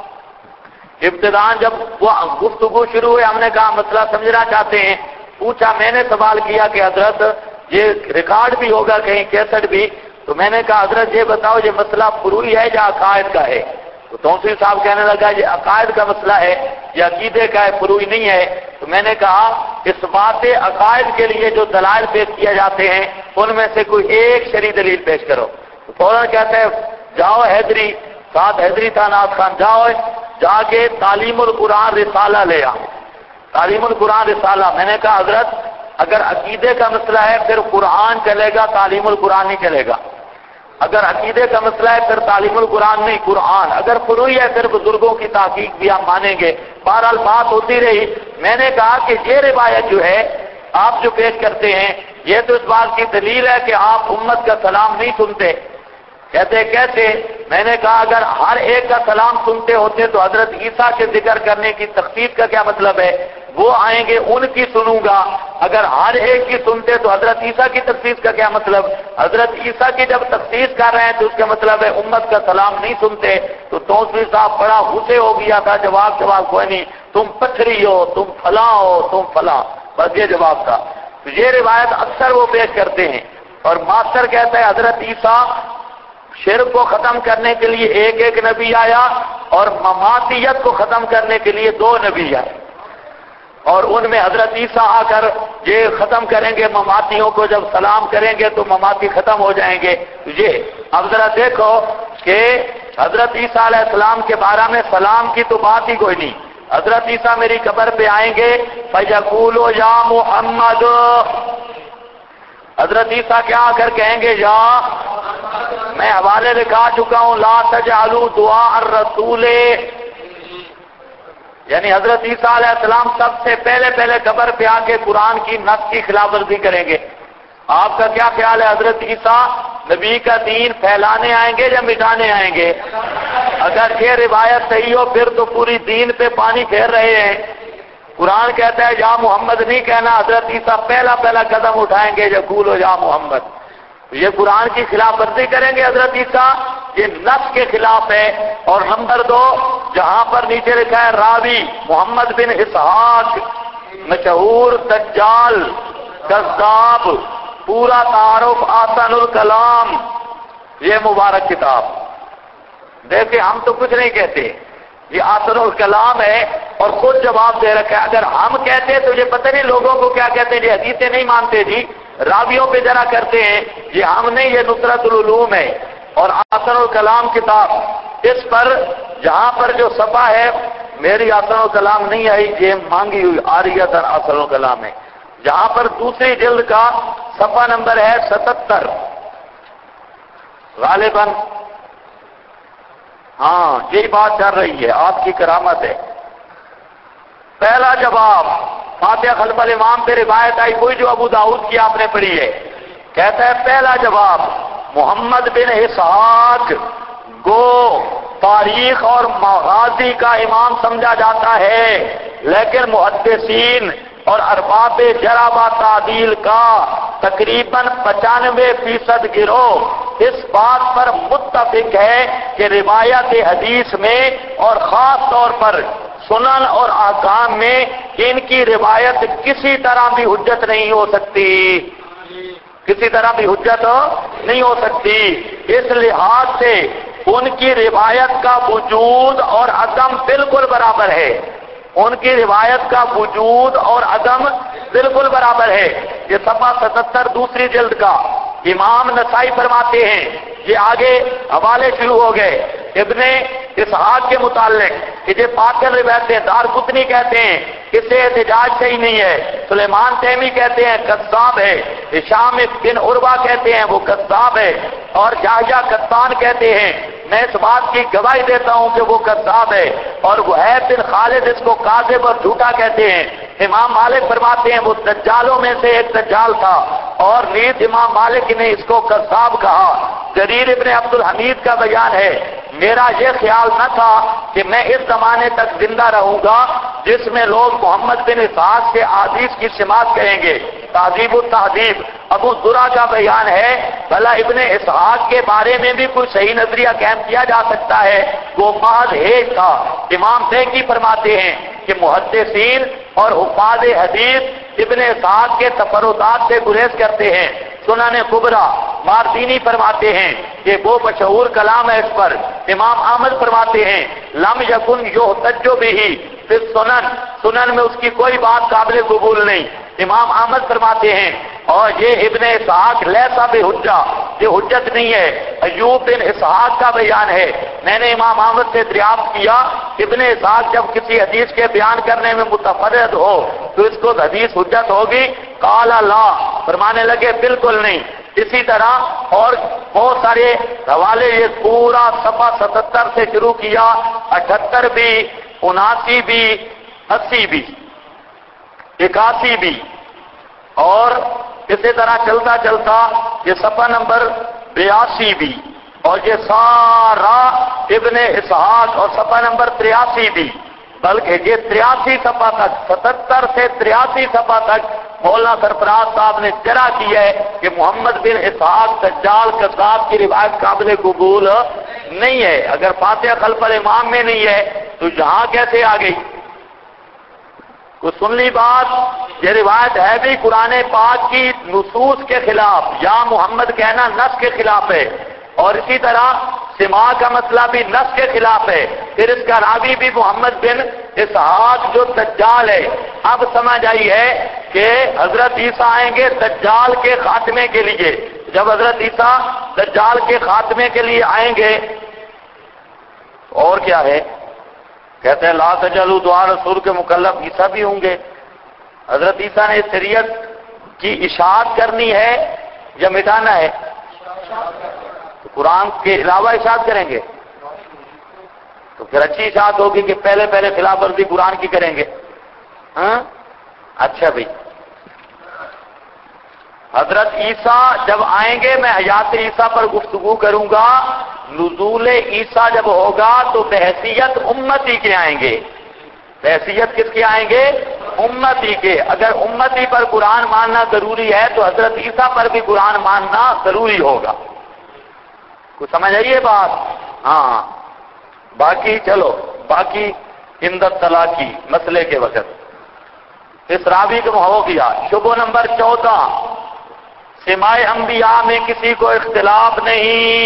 ابتدان جب وہ گفتگو شروع ہوئی، ہم نے کہا مسئلہ سمجھنا چاہتے ہیں، پوچھا، میں نے سوال کیا کہ حضرت یہ ریکارڈ بھی ہوگا کہیں کیسٹ بھی، تو میں نے کہا حضرت یہ بتاؤ یہ مسئلہ فروعی ہے یا عقائد کا ہے؟ تو توسوی صاحب کہنے لگا یہ عقائد کا مسئلہ ہے، یہ عقیدے کا ہے، فروعی نہیں ہے۔ تو میں نے کہا اس بات عقائد کے لیے جو دلائل پیش کیے جاتے ہیں ان میں سے کوئی ایک شرعی دلیل پیش کرو۔ تو فوراً کہتے ہیں جاؤ حیدری، ساتھ حیدری تھا ناز خان، جاؤ جا کے تعلیم القرآن رسالہ لے آؤ، تعلیم القرآن رسالہ۔ میں نے کہا حضرت اگر عقیدے کا مسئلہ ہے پھر قرآن چلے گا، تعلیم القرآن نہیں چلے گا۔ اگر عقیدے کا مسئلہ ہے پھر تعلیم القرآن نہیں، قرآن۔ اگر فروعی ہے پھر بزرگوں کی تحقیق بھی ہم مانیں گے۔ بہرحال بات ہوتی رہی۔ میں نے کہا کہ یہ روایت جو ہے آپ جو پیش کرتے ہیں یہ تو اس بات کی دلیل ہے کہ آپ امت کا سلام نہیں سنتے۔ کہتے کیسے؟ میں نے کہا اگر ہر ایک کا سلام سنتے ہوتے تو حضرت عیسیٰ کے ذکر کرنے کی تخصیص کا کیا مطلب ہے؟ وہ آئیں گے ان کی سنوں گا، اگر ہر ایک کی سنتے تو حضرت عیسیٰ کی تخصیص کا کیا مطلب؟ حضرت عیسیٰ کی جب تخصیص کر رہے ہیں تو اس کا مطلب ہے امت کا سلام نہیں سنتے۔ تو توسوی صاحب بڑا غصے ہو گیا تھا، جواب کوئی نہیں، تم پتھری ہو، تم فلاں ہو، تم فلاں، بس یہ جواب تھا۔ تو یہ روایت اکثر وہ پیش کرتے ہیں، اور ماسٹر کہتا ہے حضرت عیسیٰ شرک کو ختم کرنے کے لیے ایک نبی آیا اور مماتیت کو ختم کرنے کے لیے 2 نبی آئے، اور ان میں حضرت عیسیٰ آ کر یہ ختم کریں گے، مماتیوں کو جب سلام کریں گے تو مماتی ختم ہو جائیں گے۔ یہ اب ذرا دیکھو کہ حضرت عیسیٰ علیہ السلام کے بارے میں سلام کی تو بات ہی کوئی نہیں۔ حضرت عیسیٰ میری قبر پہ آئیں گے، فَيَقُولُ يَا مُحَمَّدُ، حضرت عیسیٰ کیا آ کر کہیں گے یا، میں حوالے دکھا چکا ہوں، لا تجعلوا دعاء الرسول، یعنی حضرت عیسیٰ علیہ السلام سب سے پہلے قبر پہ آ کے قرآن کی نص کی خلاف ورزی کریں گے۔ آپ کا کیا خیال ہے حضرت عیسیٰ نبی کا دین پھیلانے آئیں گے یا مٹانے آئیں گے؟ اگر یہ روایت صحیح ہو پھر تو پوری دین پہ پانی پھیر رہے ہیں۔ قرآن کہتا ہے یا محمد نہیں کہنا، حضرت عیسیٰ پہلا قدم اٹھائیں گے یقول یا محمد، یہ قرآن کی خلاف ورزی کریں گے حضرت عیسیٰ، یہ نص کے خلاف ہے۔ اور نمبر 2 جہاں پر نیچے لکھا ہے راوی محمد بن اسحاق مشہور دجال کذاب، پورا تعارف آسن الکلام، یہ مبارک کتاب دیکھیں، ہم تو کچھ نہیں کہتے، یہ آسن الکلام ہے اور خود جواب دے رکھا ہے۔ اگر ہم کہتے تو یہ پتہ نہیں لوگوں کو کیا کہتے ہیں، یہ حدیثیں نہیں مانتے جی، راویوں پہ ذرا کرتے ہیں، یہ ہم نہیں، یہ نصرت العلوم ہے اور آسن الکلام کتاب۔ اس پر جہاں پر جو صفحہ ہے، میری آسن الکلام نہیں آئی، یہ مانگی ہوئی آریت آسن الکلام ہے، جہاں پر دوسری جلد کا صفحہ نمبر ہے 77 غالباً، ہاں یہی بات چل رہی ہے، آپ کی کرامت ہے۔ پہلا جواب فاتحہ خلف الامام پہ روایت آئی، وہی جو ابو داؤد کی آپ نے پڑھی ہے، کہتا ہے پہلا جواب محمد بن اسحاق گو تاریخ اور مغازی کا امام سمجھا جاتا ہے، لیکن محدثین اور ارباب جرح و تعدیل کا تقریباً 95% گروہ اس بات پر متفق ہے کہ روایت حدیث میں اور خاص طور پر سنن اور احکام میں ان کی روایت کسی طرح بھی حجت نہیں ہو سکتی، کسی طرح بھی حجت نہیں ہو سکتی۔ اس لحاظ سے ان کی روایت کا وجود اور عدم بالکل برابر ہے، ان کی روایت کا وجود اور عدم بالکل برابر ہے۔ یہ صفحہ 77 دوسری جلد کا امام نسائی فرماتے ہیں، یہ آگے حوالے شروع ہو گئے ابن اسحاق کے متعلق کہ یہ باطل روایتیں، دارقطنی کہتے ہیں اسے احتجاج صحیح نہیں ہے، سلیمان تیمی کہتے ہیں کذاب ہے، ہشام بن عروہ کہتے ہیں وہ کذاب ہے، اور یحییٰ قطان کہتے ہیں میں اس بات کی گواہی دیتا ہوں کہ وہ کذاب ہے، اور وہیب بن خالد اس کو کاذب اور جھوٹا کہتے ہیں۔ امام مالک فرماتے ہیں وہ دجالوں میں سے ایک دجال تھا، اور نیز امام مالک نے اس کو کذاب کہا۔ جریر ابن عبد الحمید کا بیان ہے، میرا یہ خیال نہ تھا کہ میں اس زمانے تک زندہ رہوں گا جس میں لوگ محمد بن اسحاق سے احادیث کی سماعت کریں گے۔ تہذیب التہذیب ابو زرع کا بیان ہے، بھلا ابن اسحاق کے بارے میں بھی کوئی صحیح نظریہ قائم کیا جا سکتا ہے، وہ محض ہیج تھا۔ امام دیکی فرماتے ہیں کہ محدثین اور حفاظ حدیث ابن اسحاق کے تفردات سے گریز کرتے ہیں۔ سنن کبریٰ ماردینی فرماتے ہیں کہ وہ مشہور کلام ہے اس پر۔ امام احمد فرماتے ہیں لم یکن یحتج بہ فی السنن، سنن میں اس کی کوئی بات قابل قبول نہیں۔ امام احمد فرماتے ہیں اور یہ ابن اسحاق لیسا بحجہ، یہ حجت نہیں ہے۔ ایوب بن اسحاق کا بیان ہے، میں نے امام احمد سے دریافت کیا ابن اسحاق جب کسی حدیث کے بیان کرنے میں متفرد ہو تو اس کو حدیث حجت ہوگی؟ قال لا، فرمانے لگے بالکل نہیں۔ اسی طرح اور بہت سارے حوالے، یہ پورا صفحہ 77 سے شروع کیا، 78 بھی، 79 بھی، 80 بھی، 81 بھی، اور اسی طرح چلتا چلتا یہ صفحہ نمبر 82 بھی، اور یہ سارا ابن اسحاق اور صفحہ نمبر 83 بھی، بلکہ یہ 83 صفحہ تک، 77 سے 83 صفحہ تک مولانا سرفراز صاحب نے جرح کی ہے کہ محمد بن اسحاق دجال کذاب کی روایت قابل قبول نہیں ہے۔ اگر فاتحہ خلف الامام میں نہیں ہے تو یہاں کیسے آ گئی؟ کوئی سن لی بات؟ یہ روایت ہے بھی قرآن پاک کی نصوص کے خلاف، یا محمد کہنا نص کے خلاف ہے، اور اسی طرح سماع کا مسئلہ بھی نص کے خلاف ہے۔ پھر اس کا راوی بھی محمد بن اسحاق جو دجال ہے۔ اب سمجھ آئی ہے کہ حضرت عیسیٰ آئیں گے دجال کے خاتمے کے لیے۔ جب حضرت عیسیٰ دجال کے خاتمے کے لیے آئیں گے اور کیا ہے؟ کہتے ہیں لا تجعلوا دعاء رسول کے مکلف عیسیٰ بھی ہوں گے۔ حضرت عیسیٰ نے شریعت کی اشاعت کرنی ہے یا مٹانا ہے؟ تو قرآن کے علاوہ اشاعت کریں گے تو پھر اچھی اشاعت ہوگی کہ پہلے خلاف ورزی قرآن کی کریں گے۔ ہاں اچھا بھائی، حضرت عیسیٰ جب آئیں گے میں حیات عیسیٰ پر گفتگو کروں گا۔ نزول عیسیٰ جب ہوگا تو بحیثیت امتی کے آئیں گے۔ بحیثیت کس کے آئیں گے؟ امتی کے۔ اگر امتی پر قرآن ماننا ضروری ہے تو حضرت عیسیٰ پر بھی قرآن ماننا ضروری ہوگا۔ کچھ سمجھ آئیے بات؟ ہاں باقی چلو، باقی امدت طلاقی مسئلے کے وقت اس راوی کو ہو گیا۔ شبہ نمبر 14، سماع انبیاء میں کسی کو اختلاف نہیں،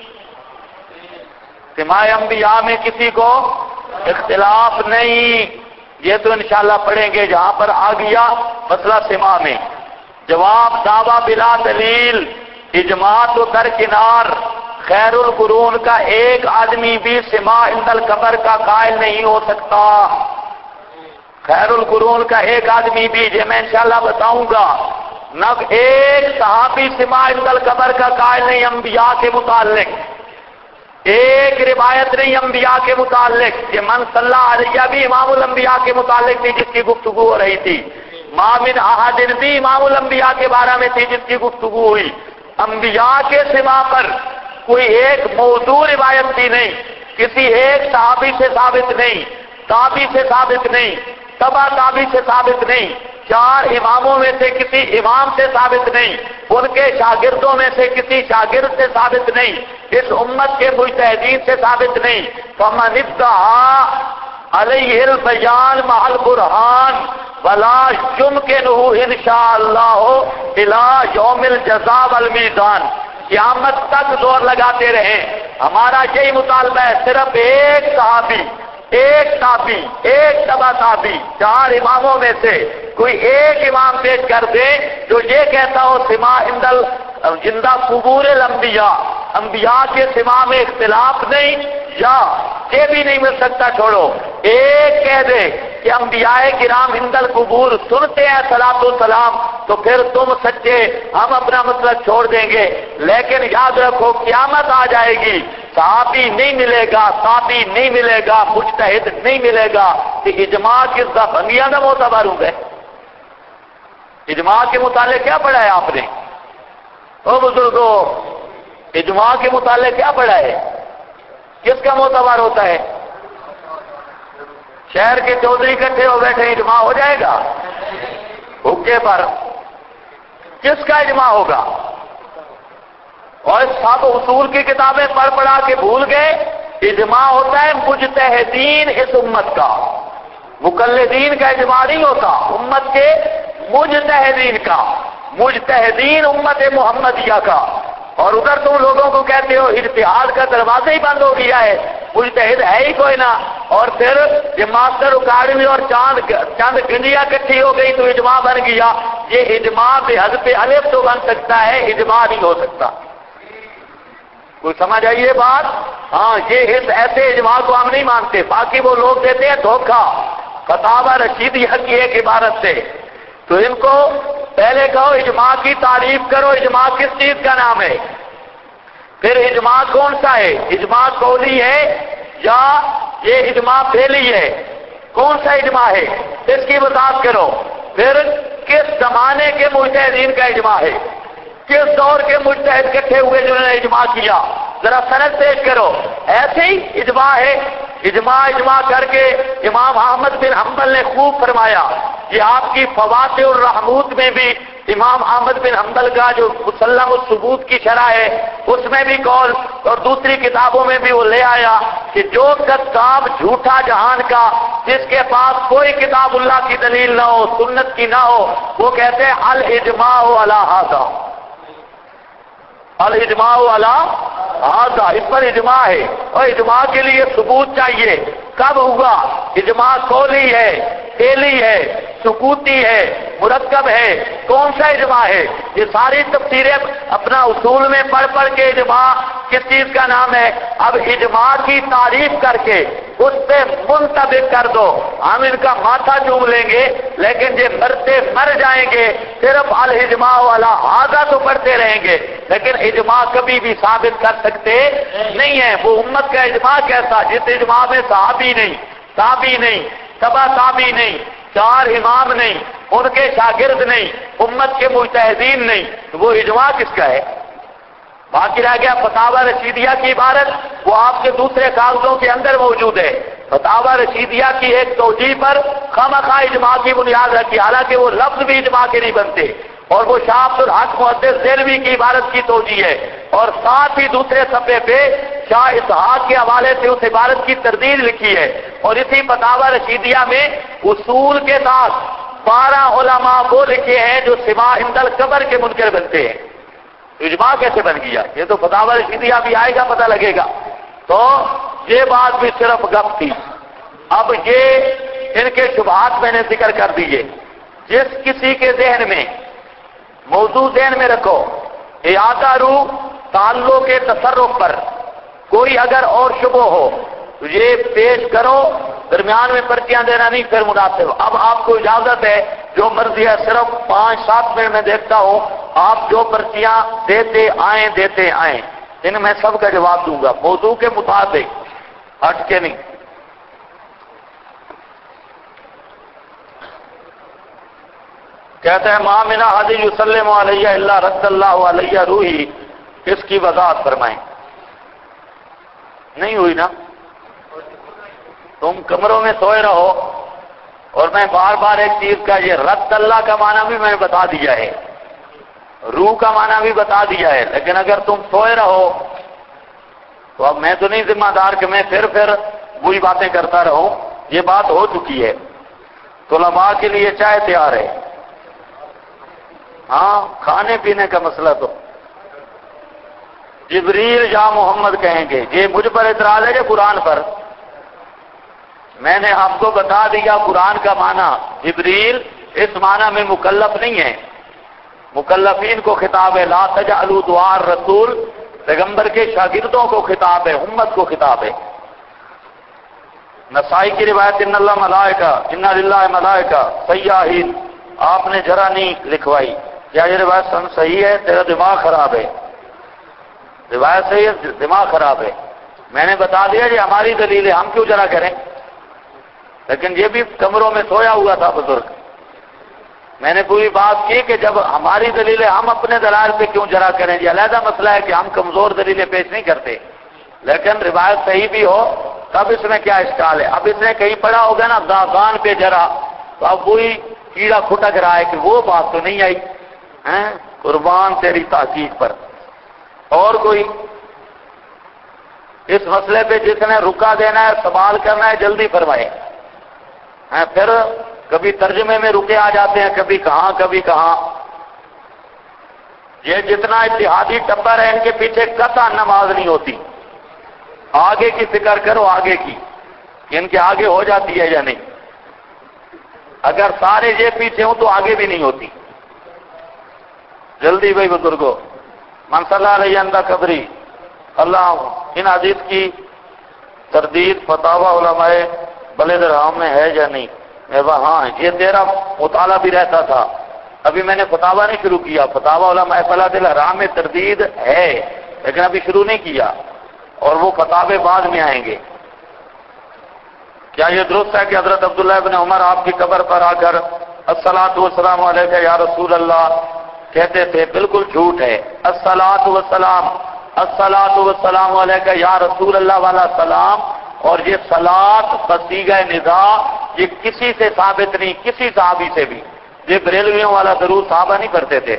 سماع انبیاء میں کسی کو اختلاف نہیں۔ یہ تو انشاءاللہ پڑھیں گے جہاں پر آ گیا مسئلہ سماع میں۔ جواب دعویٰ بلا دلیل، اجماع تو درکنار، خیر القرون کا ایک آدمی بھی سماع عند القبر کا قائل نہیں ہو سکتا۔ خیر القرون کا ایک آدمی بھی، یہ میں انشاءاللہ بتاؤں گا، نہ ایک صحابی سماع عند القبر کا قائل نہیں انبیاء کے متعلق، ایک روایت نہیں انبیاء کے متعلق۔ یہ من صلی علیہ بھی امام الانبیاء کے متعلق تھی جس کی گفتگو ہو رہی تھی، ما من احد بھی امام الانبیاء کے بارے میں تھی جس کی گفتگو ہوئی، انبیاء کے سوا پر کوئی ایک موضوع روایت بھی نہیں، کسی ایک صحابی سے ثابت نہیں، تابعی سے ثابت نہیں، تبع تابعی سے ثابت نہیں، 4 اماموں میں سے کسی امام سے ثابت نہیں، ان کے شاگردوں میں سے کسی شاگرد سے ثابت نہیں، اس امت کے مجتہدین سے ثابت نہیں۔ فمن ادعا علیہ البیان مع البرہان ولا یمکنہ انشاءاللہ الی یوم الجزاء والمیزان، قیامت تک زور لگاتے رہیں، ہمارا یہی مطالبہ ہے، صرف ایک صحابی، ایک تابعی، ایک تبع تابعی، 4 اماموں میں سے کوئی ایک امام پیش کر دے جو یہ کہتا ہو سما عند قبور الانبیاء، انبیاء کے سما میں اختلاف نہیں، یا یہ بھی نہیں مل سکتا، چھوڑو، ایک کہہ دے کہ انبیاء کرام عند القبور سنتے ہیں صلاۃ و سلام، تو پھر تم سچے، ہم اپنا مسلک چھوڑ دیں گے، لیکن یاد رکھو قیامت آ جائے گی، صحابی نہیں ملے گا، تابعی نہیں ملے گا، مجتہد نہیں ملے گا، کہ اجماع کس کا بنگیا نہ معتبر ہوں گے۔ اجماع کے متعلق کیا پڑھا ہے آپ نے؟ او بزرگو، اجماع کے متعلق کیا پڑھا ہے؟ کس کا معتبر ہوتا ہے؟ شہر کے چودھری اکٹھے ہو بیٹھے اجماع ہو جائے گا؟ حکے پر کس کا اجماع ہوگا؟ اور سب اصول کی کتابیں پڑھ پڑھا کے بھول گئے، اجماع ہوتا ہے مجتہدین اس امت کا، مقلدین کا اجماع نہیں ہوتا، امت کے مجتہدین کا، مجتہدین امت محمدیہ کا۔ اور ادھر تم لوگوں کو کہتے ہو اجتہاد کا دروازہ ہی بند ہو گیا ہے، مجتہد ہے ہی کوئی نہ، اور پھر یہ ماسٹر اکاڑوی اور چند گنجیاں اکٹھی ہو گئی تو اجماع بن گیا۔ یہ اجماع بے حذف الف تو بن سکتا ہے، اجماع نہیں ہو سکتا۔ کوئی سمجھ آئیے بات؟ ہاں، یہ اس ایسے اجماع کو ہم نہیں مانتے، باقی وہ لوگ دیتے ہیں دھوکہ فتاوی رشیدیہ کی ایک عبارت سے۔ تو ان کو پہلے کہو اجماع کی تعریف کرو، اجماع کس چیز کا نام ہے؟ پھر اجماع کون سا ہے؟ اجماع قولی ہے یا یہ اجماع فعلی ہے؟ کون سا اجماع ہے اس کی وضاحت کرو۔ پھر کس زمانے کے مجتہدین کا اجماع ہے؟ کس دور کے مجتہد اکٹھے ہوئے جنہوں نے اجماع کیا؟ ذرا سند پیش کرو۔ ایسے ہی اجماع ہے، اجماع کر کے امام احمد بن حنبل نے خوب فرمایا کہ آپ کی فواتح الرحمود میں بھی امام احمد بن حنبل کا جو مسلم الثبوت کی شرح ہے اس میں بھی قول، اور دوسری کتابوں میں بھی وہ لے آیا کہ جو کذاب جھوٹا جہان کا، جس کے پاس کوئی کتاب اللہ کی دلیل نہ ہو، سنت کی نہ ہو، وہ کہتے ہیں الاجماع علی ھذا، الاجماع علی ھذا، اس پر اجماع ہے، اور اجماع کے لیے ثبوت چاہیے۔ کب ہوگا؟ اجماع قولی ہے، فعلی ہے، سکوتی ہے، مرکب ہے، کون سا اجماع ہے؟ یہ ساری تفسیریں اپنا اصول میں پڑھ پڑھ کے اجماع کس چیز کا نام ہے۔ اب اجماع کی تعریف کر کے اس پہ منطبق کر دو، ہم ان کا ماتھا چوم لیں گے، لیکن یہ مرتے مر جائیں گے، صرف الاجماع علی ھذا تو پڑھتے رہیں گے، لیکن اجماع کبھی بھی ثابت کر سکتے نہیں ہے۔ وہ امت کا اجماع کیسا؟ جس اجماع میں صحابی نہیں، تابعی نہیں، تبع تابعی نہیں، 4 امام نہیں، ان کے شاگرد نہیں، امت کے مجتہدین نہیں، تو وہ اجماع کس کا ہے؟ باقی رہ گیا فتاوی رشیدیہ کی عبارت، وہ آپ کے دوسرے کاغذوں کے اندر موجود ہے۔ فتاوی رشیدیہ کی ایک توجیہ پر خامخواہ اجماع کی بنیاد رکھی، حالانکہ وہ لفظ بھی اجماع کے نہیں بنتے، اور وہ شاہ عبد الحق محدث دہلوی کی عبارت کی توجیہ ہے، اور ساتھ ہی دوسرے صفحے پہ شاہ اسحاق کے حوالے سے اس عبارت کی تردید لکھی ہے، اور اسی فتاوی رشیدیہ میں اصول کے ساتھ 12 علماء وہ لکھے ہیں جو سوا عند القبر کے منکر بنتے ہیں۔ اجماع کیسے بن گیا؟ یہ تو فتاوی رشیدیہ بھی آئے گا، پتہ لگے گا۔ تو یہ بات بھی صرف گپ تھی۔ اب یہ ان کے شبہات میں نے ذکر کر دیے۔ جس کسی کے ذہن میں موضوع ذہن میں رکھو، اعادہ روح تعلق کے تصرف پر کوئی اگر اور شبہ ہو تو یہ پیش کرو، درمیان میں پرچیاں دینا نہیں پھر مناسب۔ اب آپ کو اجازت ہے، جو مرضی ہے، صرف 5-7 منٹ میں دیکھتا ہوں، آپ جو پرچیاں دیتے آئیں، ان میں سب کا جواب دوں گا موضوع کے مطابق، ہٹ کے نہیں۔ کہتے ہیں ما من احد یسلم علیہ الا رد اللہ علیہ روحی، اس کی وضاحت فرمائیں۔ نہیں ہوئی نا؟ تم کمروں میں سوئے رہو، اور میں بار بار ایک چیز کا، یہ رد اللہ کا معنی بھی میں نے بتا دیا ہے، روح کا معنی بھی بتا دیا ہے، لیکن اگر تم سوئے رہو تو اب میں تو نہیں ذمہ دار کہ میں پھر وہی باتیں کرتا رہوں، یہ بات ہو چکی ہے۔ طلباء کے لیے چائے تیار ہے، ہاں کھانے پینے کا مسئلہ تو جبریل یا محمد کہیں گے۔ یہ مجھ پر اعتراض ہے کہ قرآن پر؟ میں نے آپ کو بتا دیا قرآن کا معنی، جبریل اس معنی میں مکلف نہیں ہے، مکلفین کو خطاب ہے، لا تجعلوا دعاء الرسول، پیغمبر کے شاگردوں کو خطاب ہے، امت کو خطاب ہے۔ نسائی کی روایت ان اللہ ملائکہ ان للہ ملائکہ سیاحین، آپ نے ذرا نہیں لکھوائی، کیا یہ روایت صحیح ہے؟ تیرا دماغ خراب ہے، روایت صحیح ہے، دماغ خراب ہے۔ میں نے بتا دیا یہ ہماری دلیل ہے، ہم کیوں جرا کریں؟ لیکن یہ بھی کمروں میں سویا ہوا تھا بزرگ۔ میں نے پوری بات کی کہ جب ہماری دلیلیں ہم اپنے دلائل پہ کیوں جرا کریں؟ یہ علیحدہ مسئلہ ہے کہ ہم کمزور دلیلیں پیش نہیں کرتے، لیکن روایت صحیح بھی ہو تب اس میں کیا اشکال ہے؟ اب اس نے کہیں پڑھا ہوگا نا داغان پہ جرا، تو اب وہی کیڑا کھٹک رہا ہے کہ وہ بات تو نہیں آئی، قربان تیری تحقیق پر۔ اور کوئی اس مسئلے پہ جس نے رکا دینا ہے، سوال کرنا ہے، جلدی فرمائے۔ پھر کبھی ترجمے میں رکے آ جاتے ہیں، کبھی کہاں کبھی کہاں۔ یہ جتنا اتحادی ٹبر ہے ان کے پیچھے قطع نماز نہیں ہوتی۔ آگے کی فکر کرو، آگے کی، کہ ان کے آگے ہو جاتی ہے یا نہیں۔ اگر سارے یہ پیچھے ہوں تو آگے بھی نہیں ہوتی۔ جلدی بھائی بزرگوں، من صلی علیہ اندہ قبری، اللہ ان حدیث کی تردید فتاوی علماء بلد رحم میں ہے یا نہیں؟ ہاں، یہ تیرا مطالعہ بھی رہتا تھا، ابھی میں نے فتاوی نہیں شروع کیا۔ فتاوی علماء بلد الحرام میں تردید ہے لیکن ابھی شروع نہیں کیا، اور وہ فتاوے بعد میں آئیں گے۔ کیا یہ درست ہے کہ حضرت عبداللہ ابن عمر آپ کی قبر پر آ کر الصلاۃ والسلام علیک یا رسول اللہ کہتے تھے؟ بالکل جھوٹ ہے۔ الصلاۃ والسلام، الصلاۃ والسلام علیک یا رسول اللہ والا سلام، اور یہ صلاۃ بصیغہ ندا، یہ کسی سے ثابت نہیں، کسی صحابی سے بھی۔ یہ بریلویوں والا درود صحابہ نہیں پڑھتے تھے۔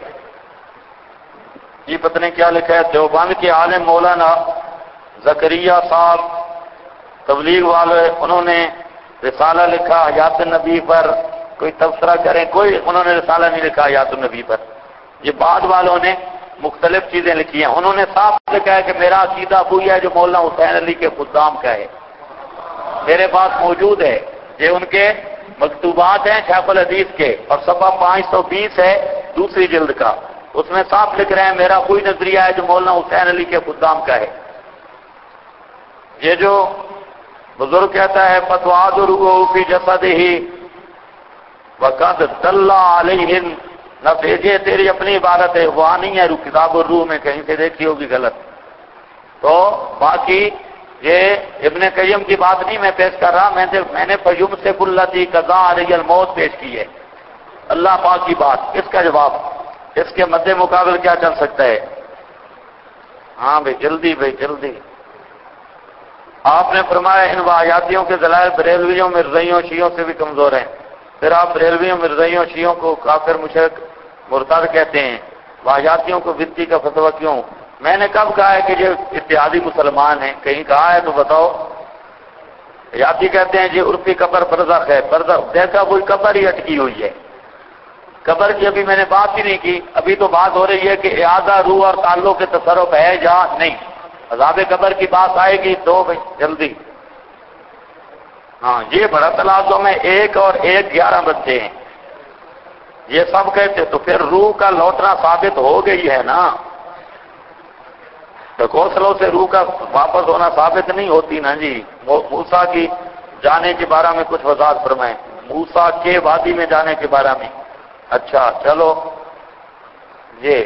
یہ پتہ نہیں کیا لکھا ہے، دیوبند کے عالم مولانا زکریا صاحب تبلیغ والے، انہوں نے رسالہ لکھا حیات النبی پر، کوئی تبصرہ کریں، کوئی انہوں نے رسالہ نہیں لکھا حیات النبی پر۔ یہ بعد والوں نے مختلف چیزیں لکھی ہیں۔ انہوں نے صاف لکھا ہے کہ میرا عقیدہ وہی ہے جو مولانا حسین علی کے خدام کا ہے، میرے پاس موجود ہے۔ یہ ان کے مکتوبات ہیں شیخ الحدیث کے، اور صفحہ 520 ہے دوسری جلد کا، اس میں صاف لکھ رہے ہیں میرا کوئی نظریہ ہے جو مولانا حسین علی کے خدام کا ہے۔ یہ جو بزرگ کہتا ہے فتواد روح فی جسدہ وقد دل علیہن، نہ بھیجے تیری اپنی عبارت ہے، وہاں نہیں ہے، کتاب الروح میں کہیں سے دیکھی ہوگی غلط۔ تو باقی یہ ابن قیم کی بات نہیں میں پیش کر رہا، میں نے فیوم سے کلتی قضا علیہ الموت پیش کی ہے، اللہ پاک کی بات۔ اس کا جواب، اس کے مد مقابل کیا چل سکتا ہے؟ ہاں بھائی جلدی، بھائی جلدی۔ آپ نے فرمایا ان واحیاتیوں کے دلائل بریلویوں، مرزائیوں، شیعوں سے بھی کمزور ہیں۔ پھر آپ بریلویوں، مرزائیوں، شیعوں کو کافر، مشرک، مرتد کہتے ہیں، واحیاتیوں کو بدعتی کا فتویٰ کیوں؟ میں نے کب کہا ہے کہ یہ اتحادی مسلمان ہیں؟ کہیں کہا ہے تو بتاؤ۔ حیاتی کہتے ہیں یہ عرفی قبر برزخ ہے، برزخ جیسا کوئی قبر ہی اٹکی ہوئی ہے۔ قبر کی ابھی میں نے بات ہی نہیں کی، ابھی تو بات ہو رہی ہے کہ اعادہ روح اور تعلق کے تصرف ہے یا نہیں۔ عذاب قبر کی بات آئے گی تو بھائی جلدی۔ ہاں، یہ بڑا تلازم ہے، 1 اور 1 11 بچے ہیں، یہ سب کہتے تو پھر روح کا لوٹنا ثابت ہو گئی ہے نا۔ تو گوسلوں سے روح کا واپس ہونا ثابت نہیں ہوتی نا جی۔ موسیٰ کی جانے کے بارے میں کچھ وضاحت فرمائیں، موسیٰ کے وادی میں جانے کے بارے میں۔ اچھا چلو، یہ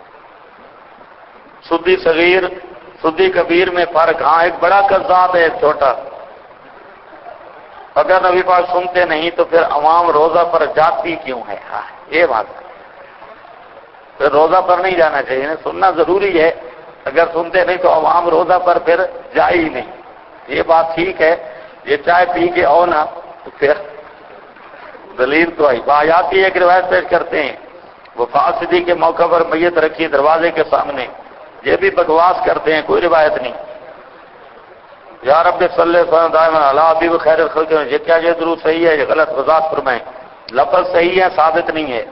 سدی صغیر سدی کبیر میں فرق، ہاں ایک بڑا کذاب ہے، ایک چھوٹا۔ اگر نبی پاک سنتے نہیں تو پھر عوام روزہ پر جاتی کیوں ہے؟ ہاں یہ بات ہے، پھر روزہ پر نہیں جانا چاہیے، سننا ضروری ہے، اگر سنتے نہیں تو عوام روزہ پر پھر جائے ہی نہیں، یہ بات ٹھیک ہے۔ یہ چائے پی کے او نا تو پھر دلیل تو آئی۔ آیاتی ایک روایت پیش کرتے ہیں، وہ فاسدی کے موقع پر میت رکھی دروازے کے سامنے، یہ بھی بکواس کرتے ہیں، کوئی روایت نہیں۔ یا رب صلی اللہ علیہ وسلم دائما علی حبیب خیر الخلق، یہ کیا یہ درود صحیح ہے؟ یہ غلط، وضاحت فرمائیں۔ لفظ صحیح ہے، ثابت نہیں ہے۔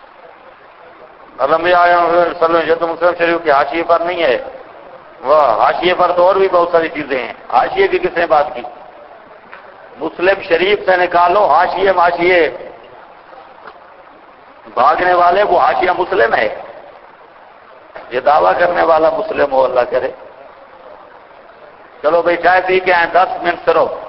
علم یہ تو مسلم شریف کے حاشیے پر نہیں ہے، وہ حاشیے پر تو اور بھی بہت ساری چیزیں ہیں، حاشیے کی کس نے بات کی؟ مسلم شریف سے نکالو حاشیے معاشیے، بھاگنے والے وہ حاشیہ مسلم ہے، یہ دعویٰ کرنے والا مسلم ہو، اللہ کرے۔ چلو بھائی چائے پی کے آئیں، 10 منٹ کرو۔